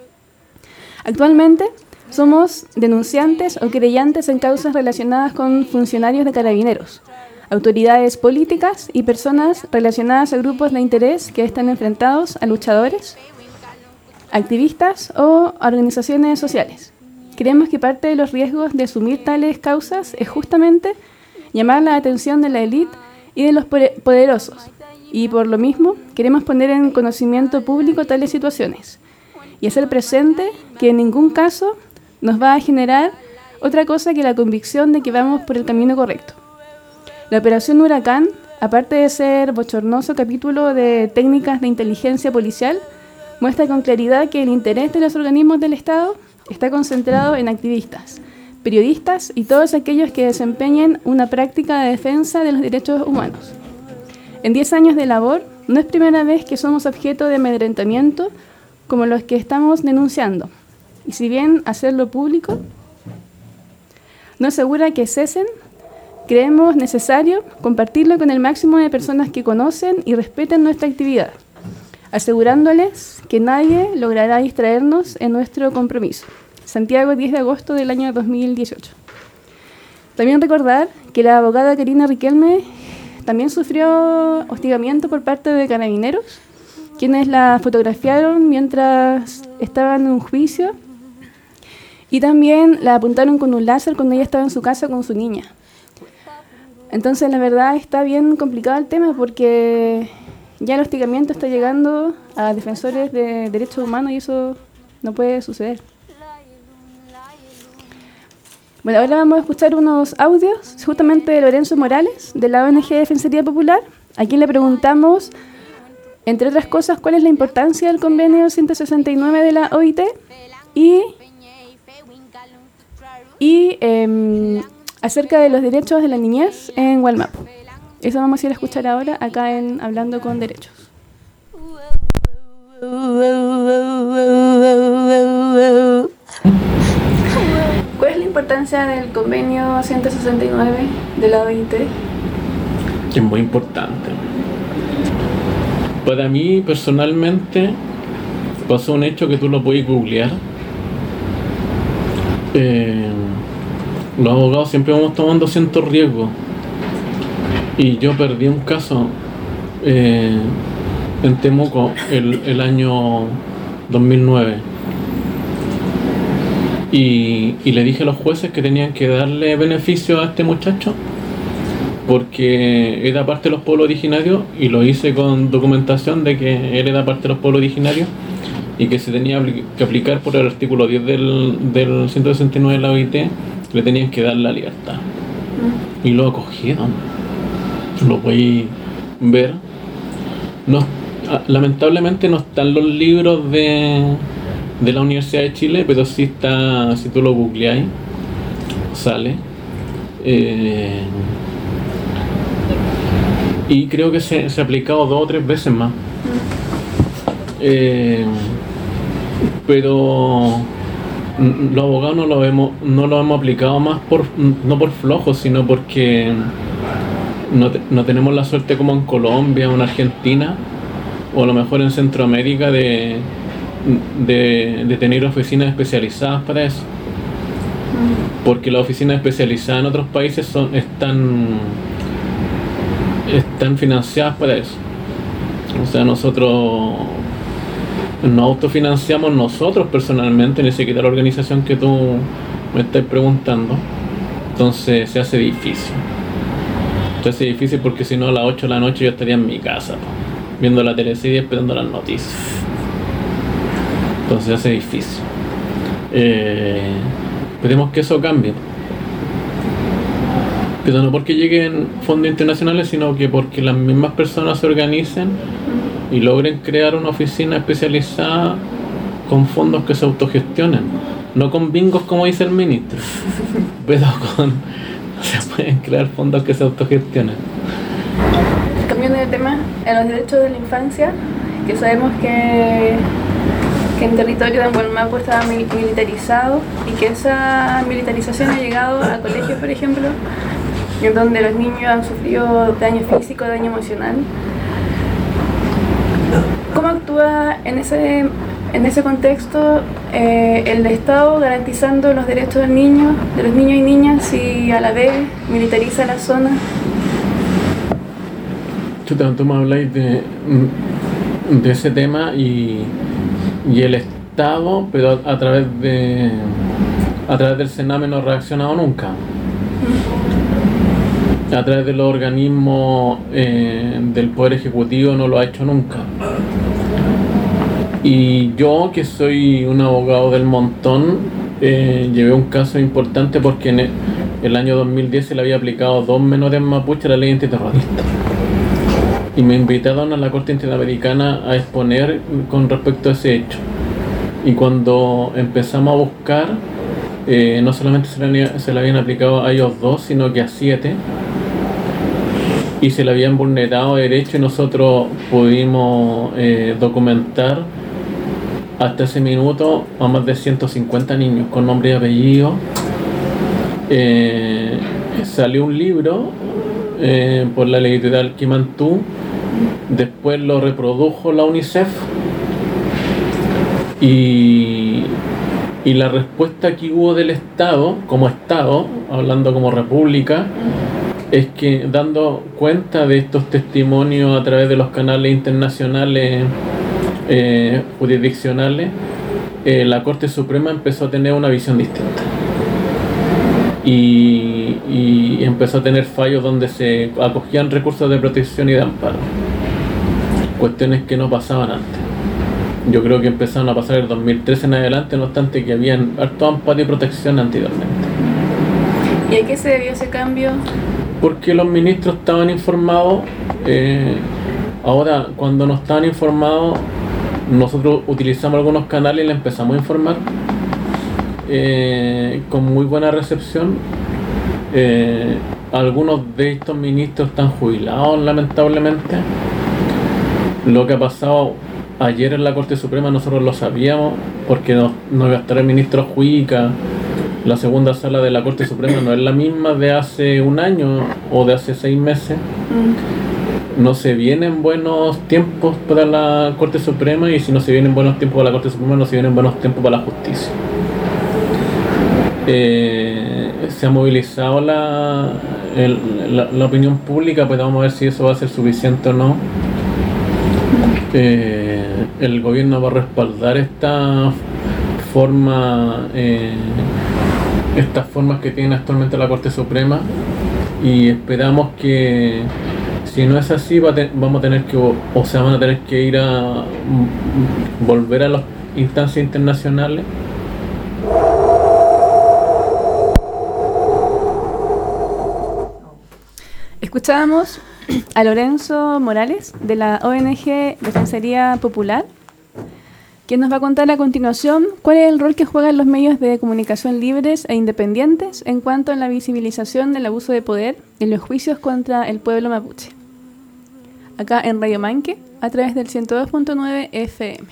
Actualmente somos denunciantes o querellantes en causas relacionadas con funcionarios de Carabineros, autoridades políticas y personas relacionadas a grupos de interés que están enfrentados a luchadores, activistas o organizaciones sociales. Creemos que parte de los riesgos de asumir tales causas es justamente llamar la atención de la élite y de los poderosos, y por lo mismo queremos poner en conocimiento público tales situaciones y hacer presente que en ningún caso nos va a generar otra cosa que la convicción de que vamos por el camino correcto. La Operación Huracán, aparte de ser bochornoso capítulo de técnicas de inteligencia policial, muestra con claridad que el interés de los organismos del Estado está concentrado en activistas, periodistas y todos aquellos que desempeñen una práctica de defensa de los derechos humanos. En 10 años de labor, no es primera vez que somos objeto de amedrentamiento como los que estamos denunciando. Y si bien hacerlo público no asegura que cesen, creemos necesario compartirlo con el máximo de personas que conocen y respeten nuestra actividad, asegurándoles que nadie logrará distraernos en nuestro compromiso. Santiago, 10 de agosto del año 2018. También recordar que la abogada Karina Riquelme también sufrió hostigamiento por parte de Carabineros, quienes la fotografiaron mientras estaba en un juicio y también la apuntaron con un láser cuando ella estaba en su casa con su niña. Entonces, la verdad, está bien complicado el tema porque ya el hostigamiento está llegando a defensores de derechos humanos y eso no puede suceder. Bueno, ahora vamos a escuchar unos audios justamente de Lorenzo Morales, de la ONG Defensoría Popular, a quien le preguntamos, entre otras cosas, cuál es la importancia del convenio 169 de la OIT y acerca de los derechos de la niñez en Wallmapu. Eso vamos a ir a escuchar ahora acá en Hablando con Derechos. ¿Cuál es la importancia del convenio 169 de la OIT? Es muy importante. Para mí, personalmente, pasó un hecho que tú lo puedes googlear. Los abogados siempre vamos tomando ciertos riesgos. Y yo perdí un caso en Temuco el año 2009. Y le dije a los jueces que tenían que darle beneficio a este muchacho porque era parte de los pueblos originarios, y lo hice con documentación de que él era parte de los pueblos originarios y que se tenía que aplicar por el artículo 10 del 169 de la OIT, le tenían que dar la libertad. Y lo acogieron. Lo podéis ver. No, lamentablemente no están los libros de la Universidad de Chile, pero sí está, si tú lo googleáis, sale. Y creo que se ha aplicado 2 o 3 veces más. Pero los abogados no lo hemos aplicado más no por flojos, sino porque no tenemos la suerte como en Colombia o en Argentina, o a lo mejor en Centroamérica, de tener oficinas especializadas para eso. Porque las oficinas especializadas en otros países están financiadas para eso. O sea, nosotros no autofinanciamos nosotros personalmente, ni siquiera la organización que tú me estás preguntando. Entonces se hace difícil. Se hace difícil porque si no, a las 8 de la noche yo estaría en mi casa, viendo la teleserie y esperando las noticias. Entonces se hace difícil. Esperemos que eso cambie. Pero no porque lleguen fondos internacionales, sino que porque las mismas personas se organicen y logren crear una oficina especializada con fondos que se autogestionen. No con bingos como dice el ministro, pero se pueden crear fondos que se autogestionen. el tema de los derechos de la infancia, que sabemos que el territorio de Wallmapu estaba militarizado y que esa militarización ha llegado a colegios, por ejemplo, en donde los niños han sufrido daño físico, daño emocional. ¿Cómo actúa en ese contexto el Estado garantizando los derechos de los niños y niñas, y a la vez militariza la zona? Tú me habláis de ese tema y el Estado, pero a través del Sename no ha reaccionado nunca. A través de los organismos del Poder Ejecutivo no lo ha hecho nunca. Y yo, que soy un abogado del montón, llevé un caso importante porque en el año 2010 se le había aplicado a 2 menores mapuches la ley antiterrorista. Y me invitaron a la Corte Interamericana a exponer con respecto a ese hecho. Y cuando empezamos a buscar, no solamente se le habían aplicado a ellos 2, sino que a 7. Y se le habían vulnerado derechos, y nosotros pudimos documentar hasta ese minuto a más de 150 niños con nombre y apellido. Salió un libro por la editorial Kimantú, después lo reprodujo la UNICEF, y la respuesta que hubo del Estado, hablando como república, es que, dando cuenta de estos testimonios a través de los canales internacionales jurisdiccionales, la Corte Suprema empezó a tener una visión distinta y empezó a tener fallos donde se acogían recursos de protección y de amparo, cuestiones que no pasaban antes. Yo creo que empezaron a pasar el 2013 en adelante, no obstante que habían harto amparo y protección anteriormente. ¿Y a qué se debió ese cambio? Porque los ministros estaban informados. Ahora, cuando no estaban informados, nosotros utilizamos algunos canales y les empezamos a informar con muy buena recepción. Algunos de estos ministros están jubilados, lamentablemente. Lo que ha pasado ayer en la Corte Suprema nosotros lo sabíamos, porque no iba a estar el ministro Juica. La segunda sala de la Corte Suprema no es la misma de hace un año o de hace 6 meses. No se vienen buenos tiempos para la Corte Suprema, y si no se vienen buenos tiempos para la Corte Suprema, no se vienen buenos tiempos para la justicia. Se ha movilizado la opinión pública, pues vamos a ver si eso va a ser suficiente o no. El gobierno va a respaldar estas formas que tiene actualmente la Corte Suprema, y esperamos que, si no es así, vamos a tener que, o se van a tener que ir a volver a las instancias internacionales. Escuchábamos a Lorenzo Morales, de la ONG Defensoría Popular, quien nos va a contar a continuación cuál es el rol que juegan los medios de comunicación libres e independientes en cuanto a la visibilización del abuso de poder en los juicios contra el pueblo mapuche. Acá en Radio Manque, a través del 102.9 FM.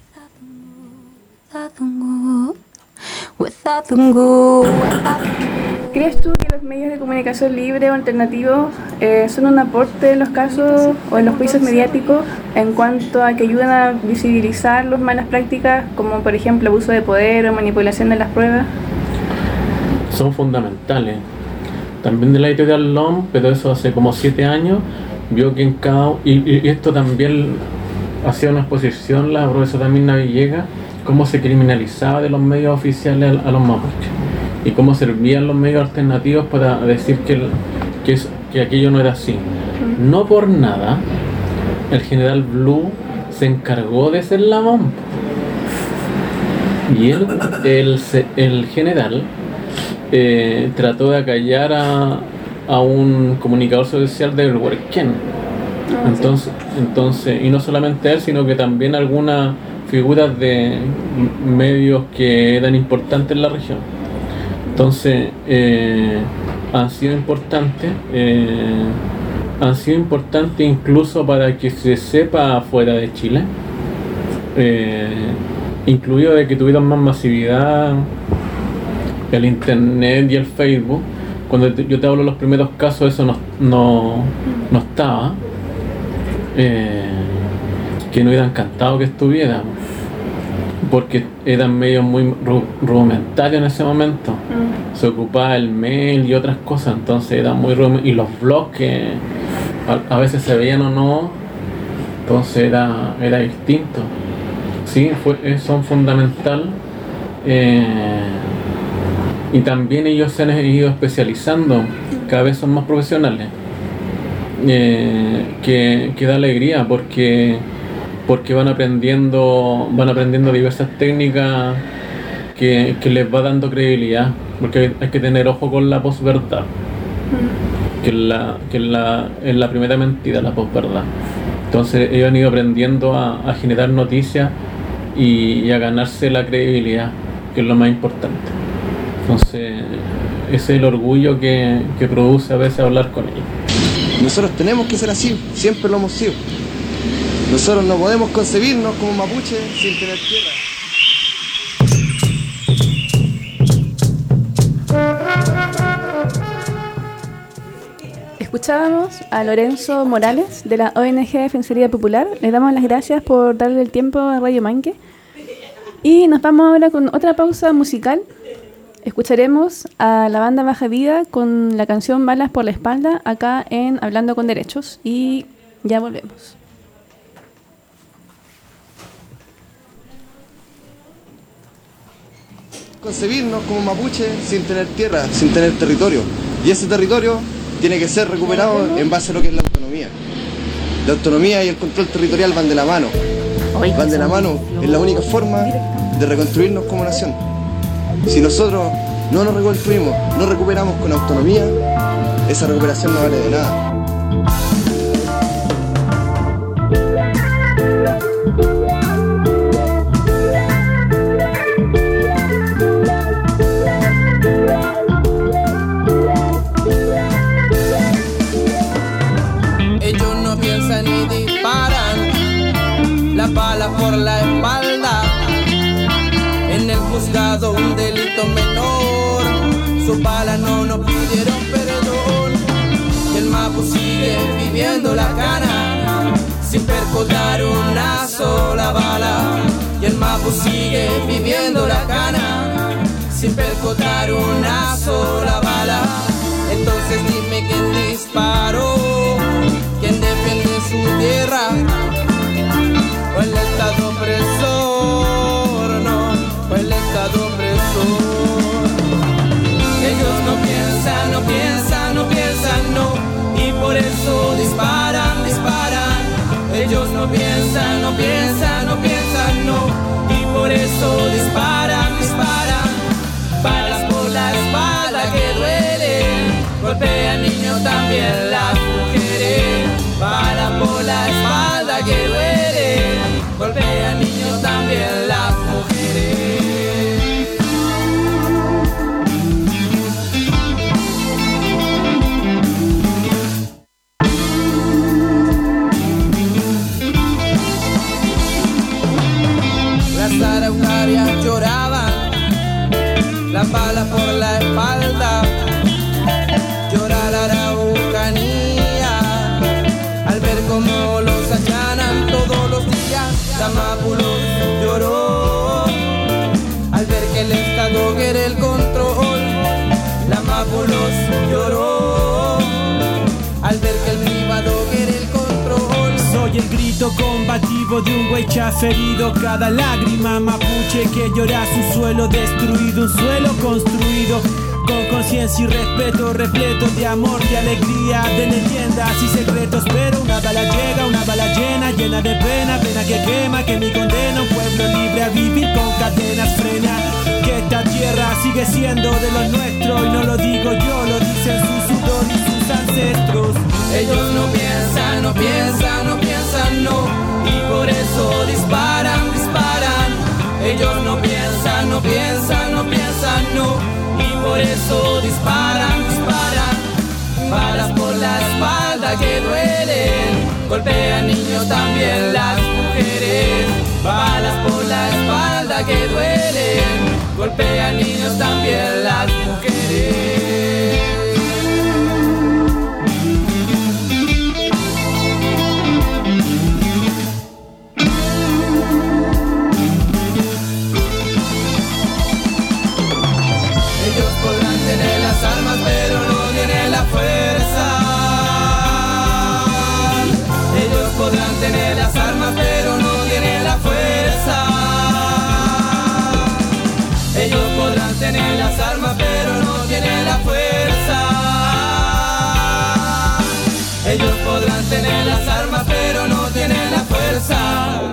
¿Crees tú que los medios de comunicación libre o alternativos son un aporte en los casos o en los juicios mediáticos en cuanto a que ayudan a visibilizar las malas prácticas, como por ejemplo abuso de poder o manipulación de las pruebas? Son fundamentales. También de la editorial LOM, pero eso hace como 7 años, vio que en cada... Y esto también hacía una exposición la profesora Mirna Villegas, cómo se criminalizaba de los medios oficiales a los mapuches, y cómo servían los medios alternativos para decir que aquello no era así. No por nada, el general Blue se encargó de ser la MOM. Y el general trató de acallar a un comunicador social del Huerquén. Entonces, y no solamente él, sino que también algunas figuras de medios que eran importantes en la región. Entonces, han sido importantes han sido importantes incluso para que se sepa afuera de Chile, incluido de que tuvieron más masividad el internet y el Facebook. Cuando yo te hablo de los primeros casos, eso no estaba, que no hubiera encantado que estuviera, porque eran medios muy rudimentarios en ese momento. Se ocupaba el mail y otras cosas, entonces era muy y los blogs que a veces se veían o no, entonces era distinto. Sí, son fundamental, y también ellos se han ido especializando, cada vez son más profesionales, que da alegría porque van aprendiendo diversas técnicas que les va dando credibilidad, porque hay que tener ojo con la posverdad, que es la primera mentira, la posverdad. Entonces ellos han ido aprendiendo a generar noticias y a ganarse la credibilidad, que es lo más importante. Entonces ese es el orgullo que produce a veces hablar con ellos. Nosotros tenemos que ser así, siempre lo hemos sido. Nosotros no podemos concebirnos como mapuche sin tener tierra. Escuchábamos a Lorenzo Morales de la ONG Defensoría Popular. Le damos las gracias por darle el tiempo a Radio Manque. Y nos vamos ahora con otra pausa musical. Escucharemos a la banda Baja Vida con la canción Balas por la Espalda, acá en Hablando con Derechos. Y ya volvemos. Concebirnos como mapuche sin tener tierra, sin tener territorio. Y ese territorio tiene que ser recuperado en base a lo que es la autonomía. La autonomía y el control territorial van de la mano. Van de la mano, es la única forma de reconstruirnos como nación. Si nosotros no nos reconstruimos, no recuperamos con autonomía, esa recuperación no vale de nada. Ellos no piensan ni disparan las balas por la espalda. En el juzgado un delito menor, sus balas no nos pidieron perdón. Y el mapu sigue viviendo la cana sin percotar una sola bala. Y el mapu sigue viviendo la cana sin percotar una sola bala. Entonces dime quién disparó, quién defiende su tierra, o el Estado opresor, no, o el Estado opresor. Ellos no piensan, no piensan, no piensan, no, y por eso disparan, disparan. Ellos no piensan, no piensan, no piensan, no, y por eso disparan, disparan. Balas por la espalda que duelen, golpean niños también las mujeres. Balas por la espalda que duelen, golpean niños también las mujeres. Las araucarias lloraban, las balas por la espalda. Llora la araucanía al ver cómo los allanan todos los días. La Mapulos lloró al ver que el Estado quiere el control. La Mapulos lloró al ver que el privado quiere el control. Soy el grito combativo de un huecha ferido. Cada lágrima mapuche que llora su suelo destruido. Un suelo construido con conciencia y respeto, repleto de amor, de alegría, de leyendas y secretos. Pero una bala llega, una bala llena de pena, pena que quema, que ni condena. Un pueblo libre a vivir con cadenas frena. Que esta tierra sigue siendo de los nuestros, y no lo digo yo, lo dicen su sudor y sus ancestros. Ellos no piensan, no piensan, no piensan, no, y por eso disparan, disparan. Ellos no piensan, no piensan, no piensan, no, y por eso disparan, disparan. Balas por la espalda que duele. golpean niños también las mujeres, balas por la espalda que duelen, golpean niños también las mujeres. Ellos podrán tener las armas pero no tienen la fuerza. Ellos podrán tener las armas pero no tienen la fuerza. Ellos podrán tener las armas pero no tienen la fuerza. Ellos podrán tener las armas pero no tienen la fuerza.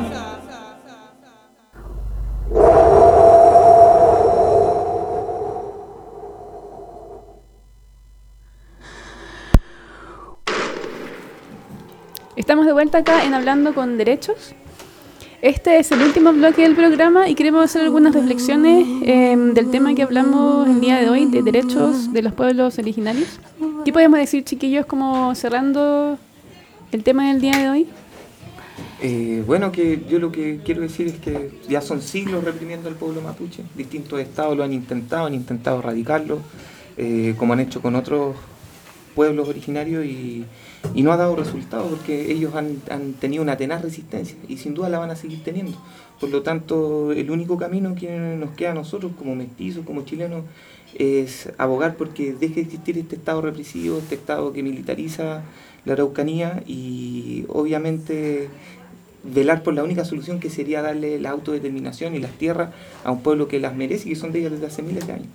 Estamos de vuelta acá en Hablando con Derechos. Este es el último bloque del programa y queremos hacer algunas reflexiones del tema que hablamos el día de hoy, de derechos de los pueblos originarios. ¿Qué podemos decir, chiquillos, como cerrando el tema del día de hoy? Bueno, que yo lo que quiero decir es que ya son siglos reprimiendo al pueblo mapuche. Distintos estados lo han intentado erradicarlo, como han hecho con otros pueblos originarios y no ha dado resultado porque ellos han tenido una tenaz resistencia y sin duda la van a seguir teniendo. Por lo tanto, el único camino que nos queda a nosotros como mestizos, como chilenos, es abogar porque deje de existir este estado represivo, este estado que militariza la Araucanía y obviamente velar por la única solución que sería darle la autodeterminación y las tierras a un pueblo que las merece y que son de ellas desde hace miles de años.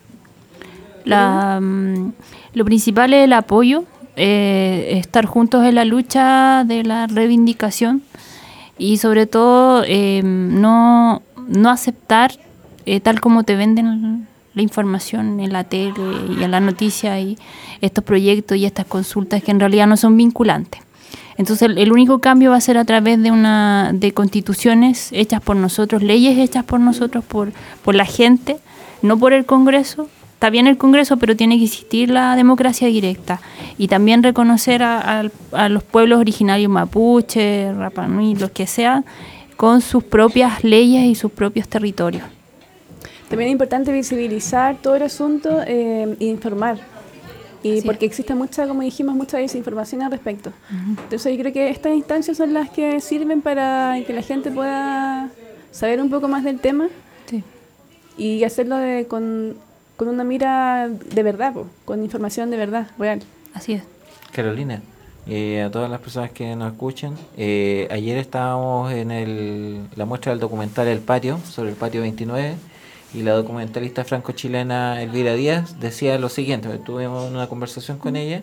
Lo principal es el apoyo, estar juntos en la lucha de la reivindicación y sobre todo no aceptar tal como te venden la información en la tele y en la noticia y estos proyectos y estas consultas que en realidad no son vinculantes. Entonces el único cambio va a ser a través de constituciones hechas por nosotros, leyes hechas por nosotros, por la gente, no por el Congreso. Está bien el Congreso, pero tiene que existir la democracia directa y también reconocer a los pueblos originarios mapuche, Rapa Nui, los que sean, con sus propias leyes y sus propios territorios. También es importante visibilizar todo el asunto e informar. Y sí, porque existe mucha, como dijimos, mucha desinformación al respecto. Entonces yo creo que estas instancias son las que sirven para que la gente pueda saber un poco más del tema. Sí. Y hacerlo con una mira de verdad, con información de verdad, real. Así es. Carolina, a todas las personas que nos escuchan, ayer estábamos en la muestra del documental El Patio, sobre el Patio 29, y la documentalista franco-chilena Elvira Díaz decía lo siguiente, tuvimos una conversación con ella,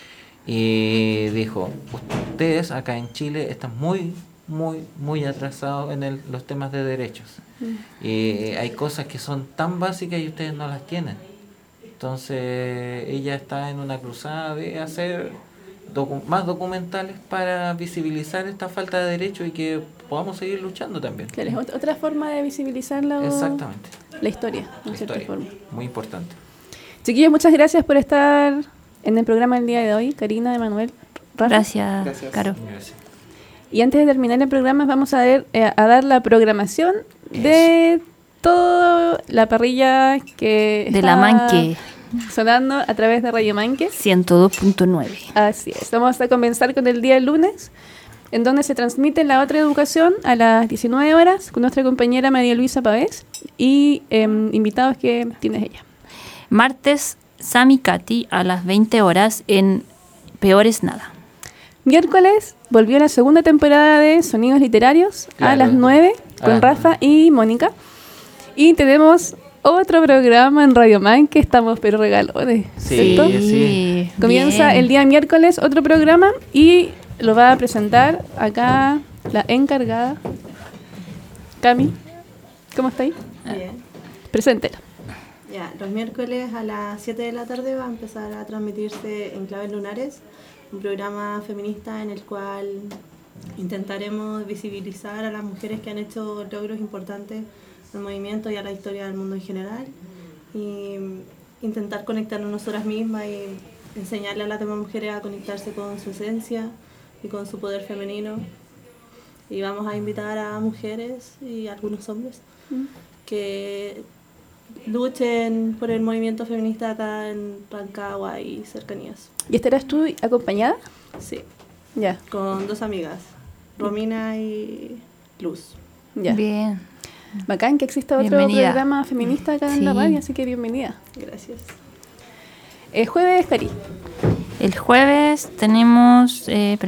y dijo, ustedes acá en Chile están muy atrasados en los temas de derechos. Hay cosas que son tan básicas y ustedes no las tienen. Entonces ella está en una cruzada de hacer más documentales para visibilizar esta falta de derechos y que podamos seguir luchando también. Claro, es otra forma de visibilizar exactamente la historia, de cierta forma. Muy importante. Chiquillos, muchas gracias por estar en el programa el día de hoy. Karina, Emanuel, Rafa. Gracias, Caro. Gracias. Y antes de terminar el programa vamos a dar la programación de toda la parrilla que de está la Manque sonando a través de Radio Manque 102.9. Así es. Vamos a comenzar con el día lunes, en donde se transmite La Otra Educación a las 19 horas con nuestra compañera María Luisa Pavés y invitados que tienes ella. Martes, Sami Cati a las 20 horas en Peor es Nada. Miércoles volvió la segunda temporada de Sonidos Literarios a las 9 con Rafa y Mónica. Y tenemos otro programa en Radio Man que estamos pero regalones. ¿Cierto? Sí. Comienza bien. El día miércoles otro programa y lo va a presentar acá la encargada Cami. ¿Cómo está ahí? Bien. Preséntela. Ya, los miércoles a las 7 de la tarde va a empezar a transmitirse Enclaves Lunares, un programa feminista en el cual intentaremos visibilizar a las mujeres que han hecho logros importantes al movimiento y a la historia del mundo en general y intentar conectarnos nosotras mismas y enseñarle a las demás mujeres a conectarse con su esencia y con su poder femenino. Y vamos a invitar a mujeres y a algunos hombres que luchen por el movimiento feminista acá en Rancagua y cercanías. ¿Y estarás tú acompañada? Sí. Ya. Con 2 amigas, Romina y Luz. Ya. Bien. Bacán que exista otro Bienvenida. programa feminista acá en la Sí. radio, así que bienvenida. Gracias. Jueves, Cari. El jueves tenemos,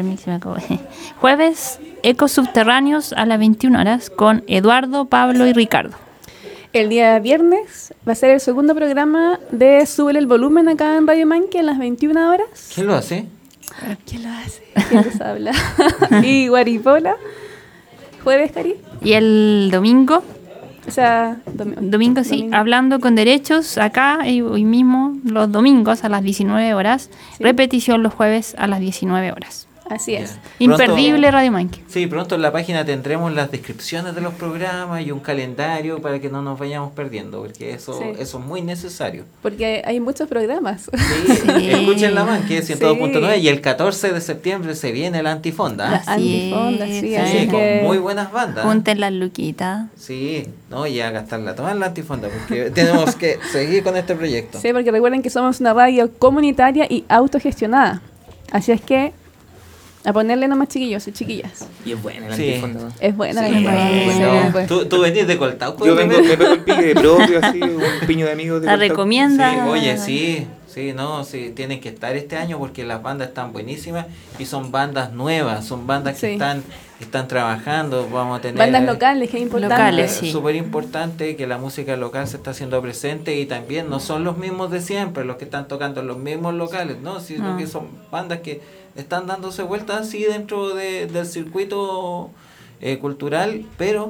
jueves Ecos Subterráneos a las 21 horas con Eduardo, Pablo y Ricardo. El día viernes va a ser el segundo programa de Sube el Volumen acá en Radio Manque a las 21 horas. ¿Quién lo hace? ¿Quién lo hace? ¿Quién les habla? Y Guaripola. Jueves, Cari. Y el domingo, O sea, domingo sí, Hablando con Derechos, acá hoy mismo, los domingos a las 19 horas. Sí. Repetición los jueves a las 19 horas. Así es. Imperdible Radio Manque. Sí, pronto en la página tendremos las descripciones de los programas y un calendario para que no nos vayamos perdiendo, porque eso es muy necesario. Porque hay muchos programas. Sí. Escuchen la Manque 102.9 Sí. y el 14 de septiembre se viene la Antifonda. La Antifonda, sí, así con que muy buenas bandas. Junten las luquitas. Sí, no, y a gastarla toda en la Antifonda, porque tenemos que seguir con este proyecto. Sí, porque recuerden que somos una radio comunitaria y autogestionada. Así es que a ponerle nomás, chiquillos y chiquillas. Y es buena la Sí. Antifonda. Es buena la Sí, Antifonda. bueno. Pues. ¿Tú venís de Coltauco? Yo vengo, me pego el pique de propio, así, un piño de amigos de La Coltauco. recomienda. Sí, oye, sí, tienen que estar este año porque las bandas están buenísimas y son bandas nuevas, son bandas que están trabajando, vamos a tener Bandas locales, que es importante. Locales, sí. súper importante que la música local se está haciendo presente y también no son los mismos de siempre, los que están tocando en los mismos locales, ¿no? Sino No. que son bandas que están dándose vueltas así dentro del circuito cultural, pero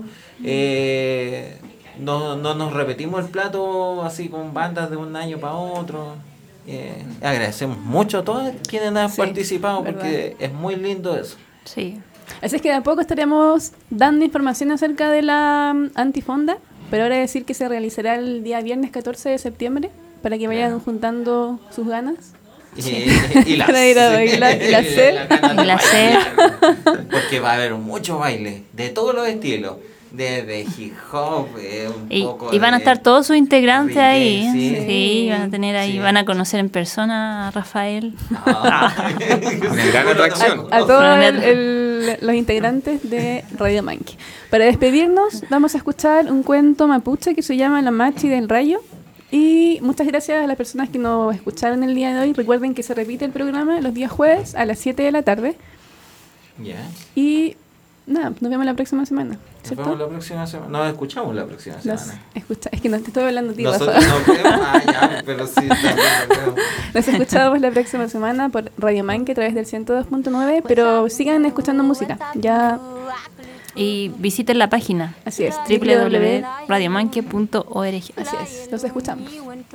no nos repetimos el plato así con bandas de un año para otro. Agradecemos mucho a todos quienes han participado porque es muy lindo eso. Sí. Así es que de a poco estaremos dando información acerca de la Antifonda, pero ahora decir que se realizará el día viernes 14 de septiembre para que vayan juntando sus ganas. Y la Para ir a bailar, y la sed. ganas de Y la bailar. Porque va a haber mucho baile, de todos los estilos, de hip hop, un poco Y van a de estar todos sus integrantes reggae, ahí. sí. Sí, van a tener ahí, Sí. van a conocer en persona a Rafael. Una gran atracción. A todos los integrantes de Radio Manque. Para despedirnos, vamos a escuchar un cuento mapuche que se llama La Machi del Rayo. Y muchas gracias a las personas que nos escucharon el día de hoy. Recuerden que se repite el programa los días jueves a las 7 de la tarde. Ya. Y nada, nos vemos la próxima semana. Nos ¿Cierto? vemos la próxima semana. Nos escuchamos la próxima semana. Es que no te estoy hablando a ti, Nosotros Rafa. nos vemos. Ya, pero sí, también nos vemos. Nos escuchamos la próxima semana por Radio Manque a través del 102.9, pero sigan escuchando música. Ya. Y visiten la página. Así es, www.radiomanque.org. Así es, nos escuchamos.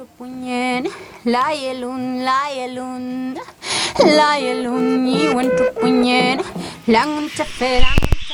La yelun, la yelun, la yelun, y buen tu puñen, la ngunchafe, la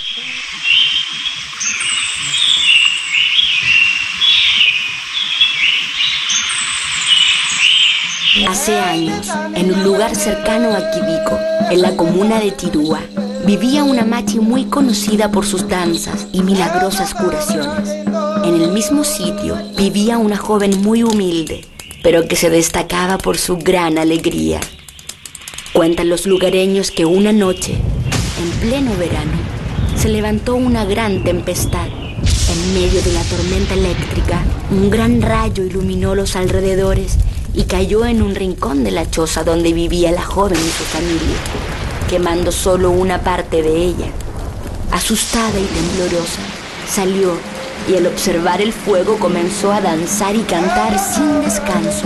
Hace años, en un lugar cercano a Quibico, en la comuna de Tirúa, vivía una machi muy conocida por sus danzas y milagrosas curaciones. En el mismo sitio vivía una joven muy humilde, pero que se destacaba por su gran alegría. Cuentan los lugareños que una noche, en pleno verano, se levantó una gran tempestad. En medio de la tormenta eléctrica, un gran rayo iluminó los alrededores y cayó en un rincón de la choza donde vivía la joven y su familia, quemando solo una parte de ella. Asustada y temblorosa, salió y al observar el fuego comenzó a danzar y cantar sin descanso.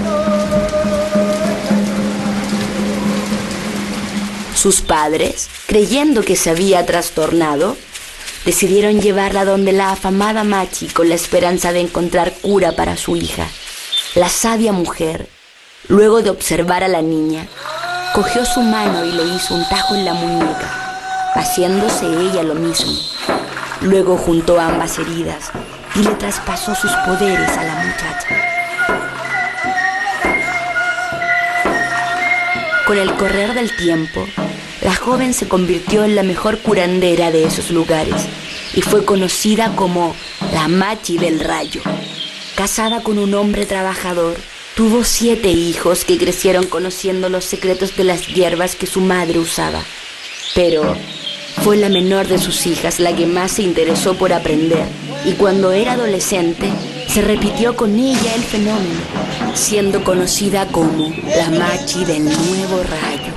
Sus padres, creyendo que se había trastornado, decidieron llevarla donde la afamada machi con la esperanza de encontrar cura para su hija. La sabia mujer, luego de observar a la niña, cogió su mano y le hizo un tajo en la muñeca, haciéndose ella lo mismo. Luego juntó ambas heridas y le traspasó sus poderes a la muchacha. Con el correr del tiempo, la joven se convirtió en la mejor curandera de esos lugares y fue conocida como la Machi del Rayo. Casada con un hombre trabajador, tuvo 7 hijos que crecieron conociendo los secretos de las hierbas que su madre usaba. Pero fue la menor de sus hijas la que más se interesó por aprender, y cuando era adolescente se repitió con ella el fenómeno, siendo conocida como la Machi del Nuevo Rayo.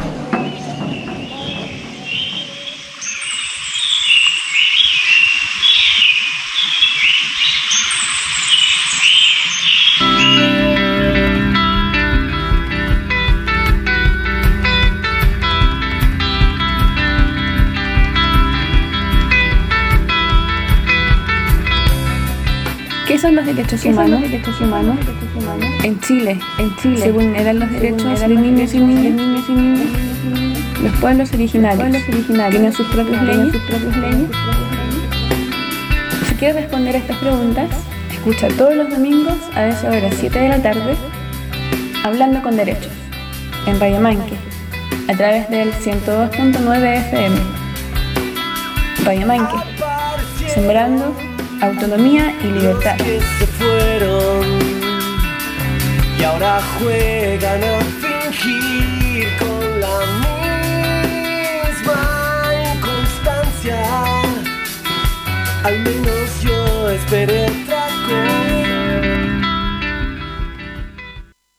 ¿Qué son los derechos humanos? En Chile, según eran los derechos de niños y niñas, los pueblos originarios tienen sus propias leyes. Si quieres responder a estas preguntas, escucha todos los domingos a esa hora 7 de la tarde, Hablando con Derechos, en Radio Manque, a través del 102.9 FM. Radio Manque, sembrando autonomía y libertad. Que se fueron y ahora juegan a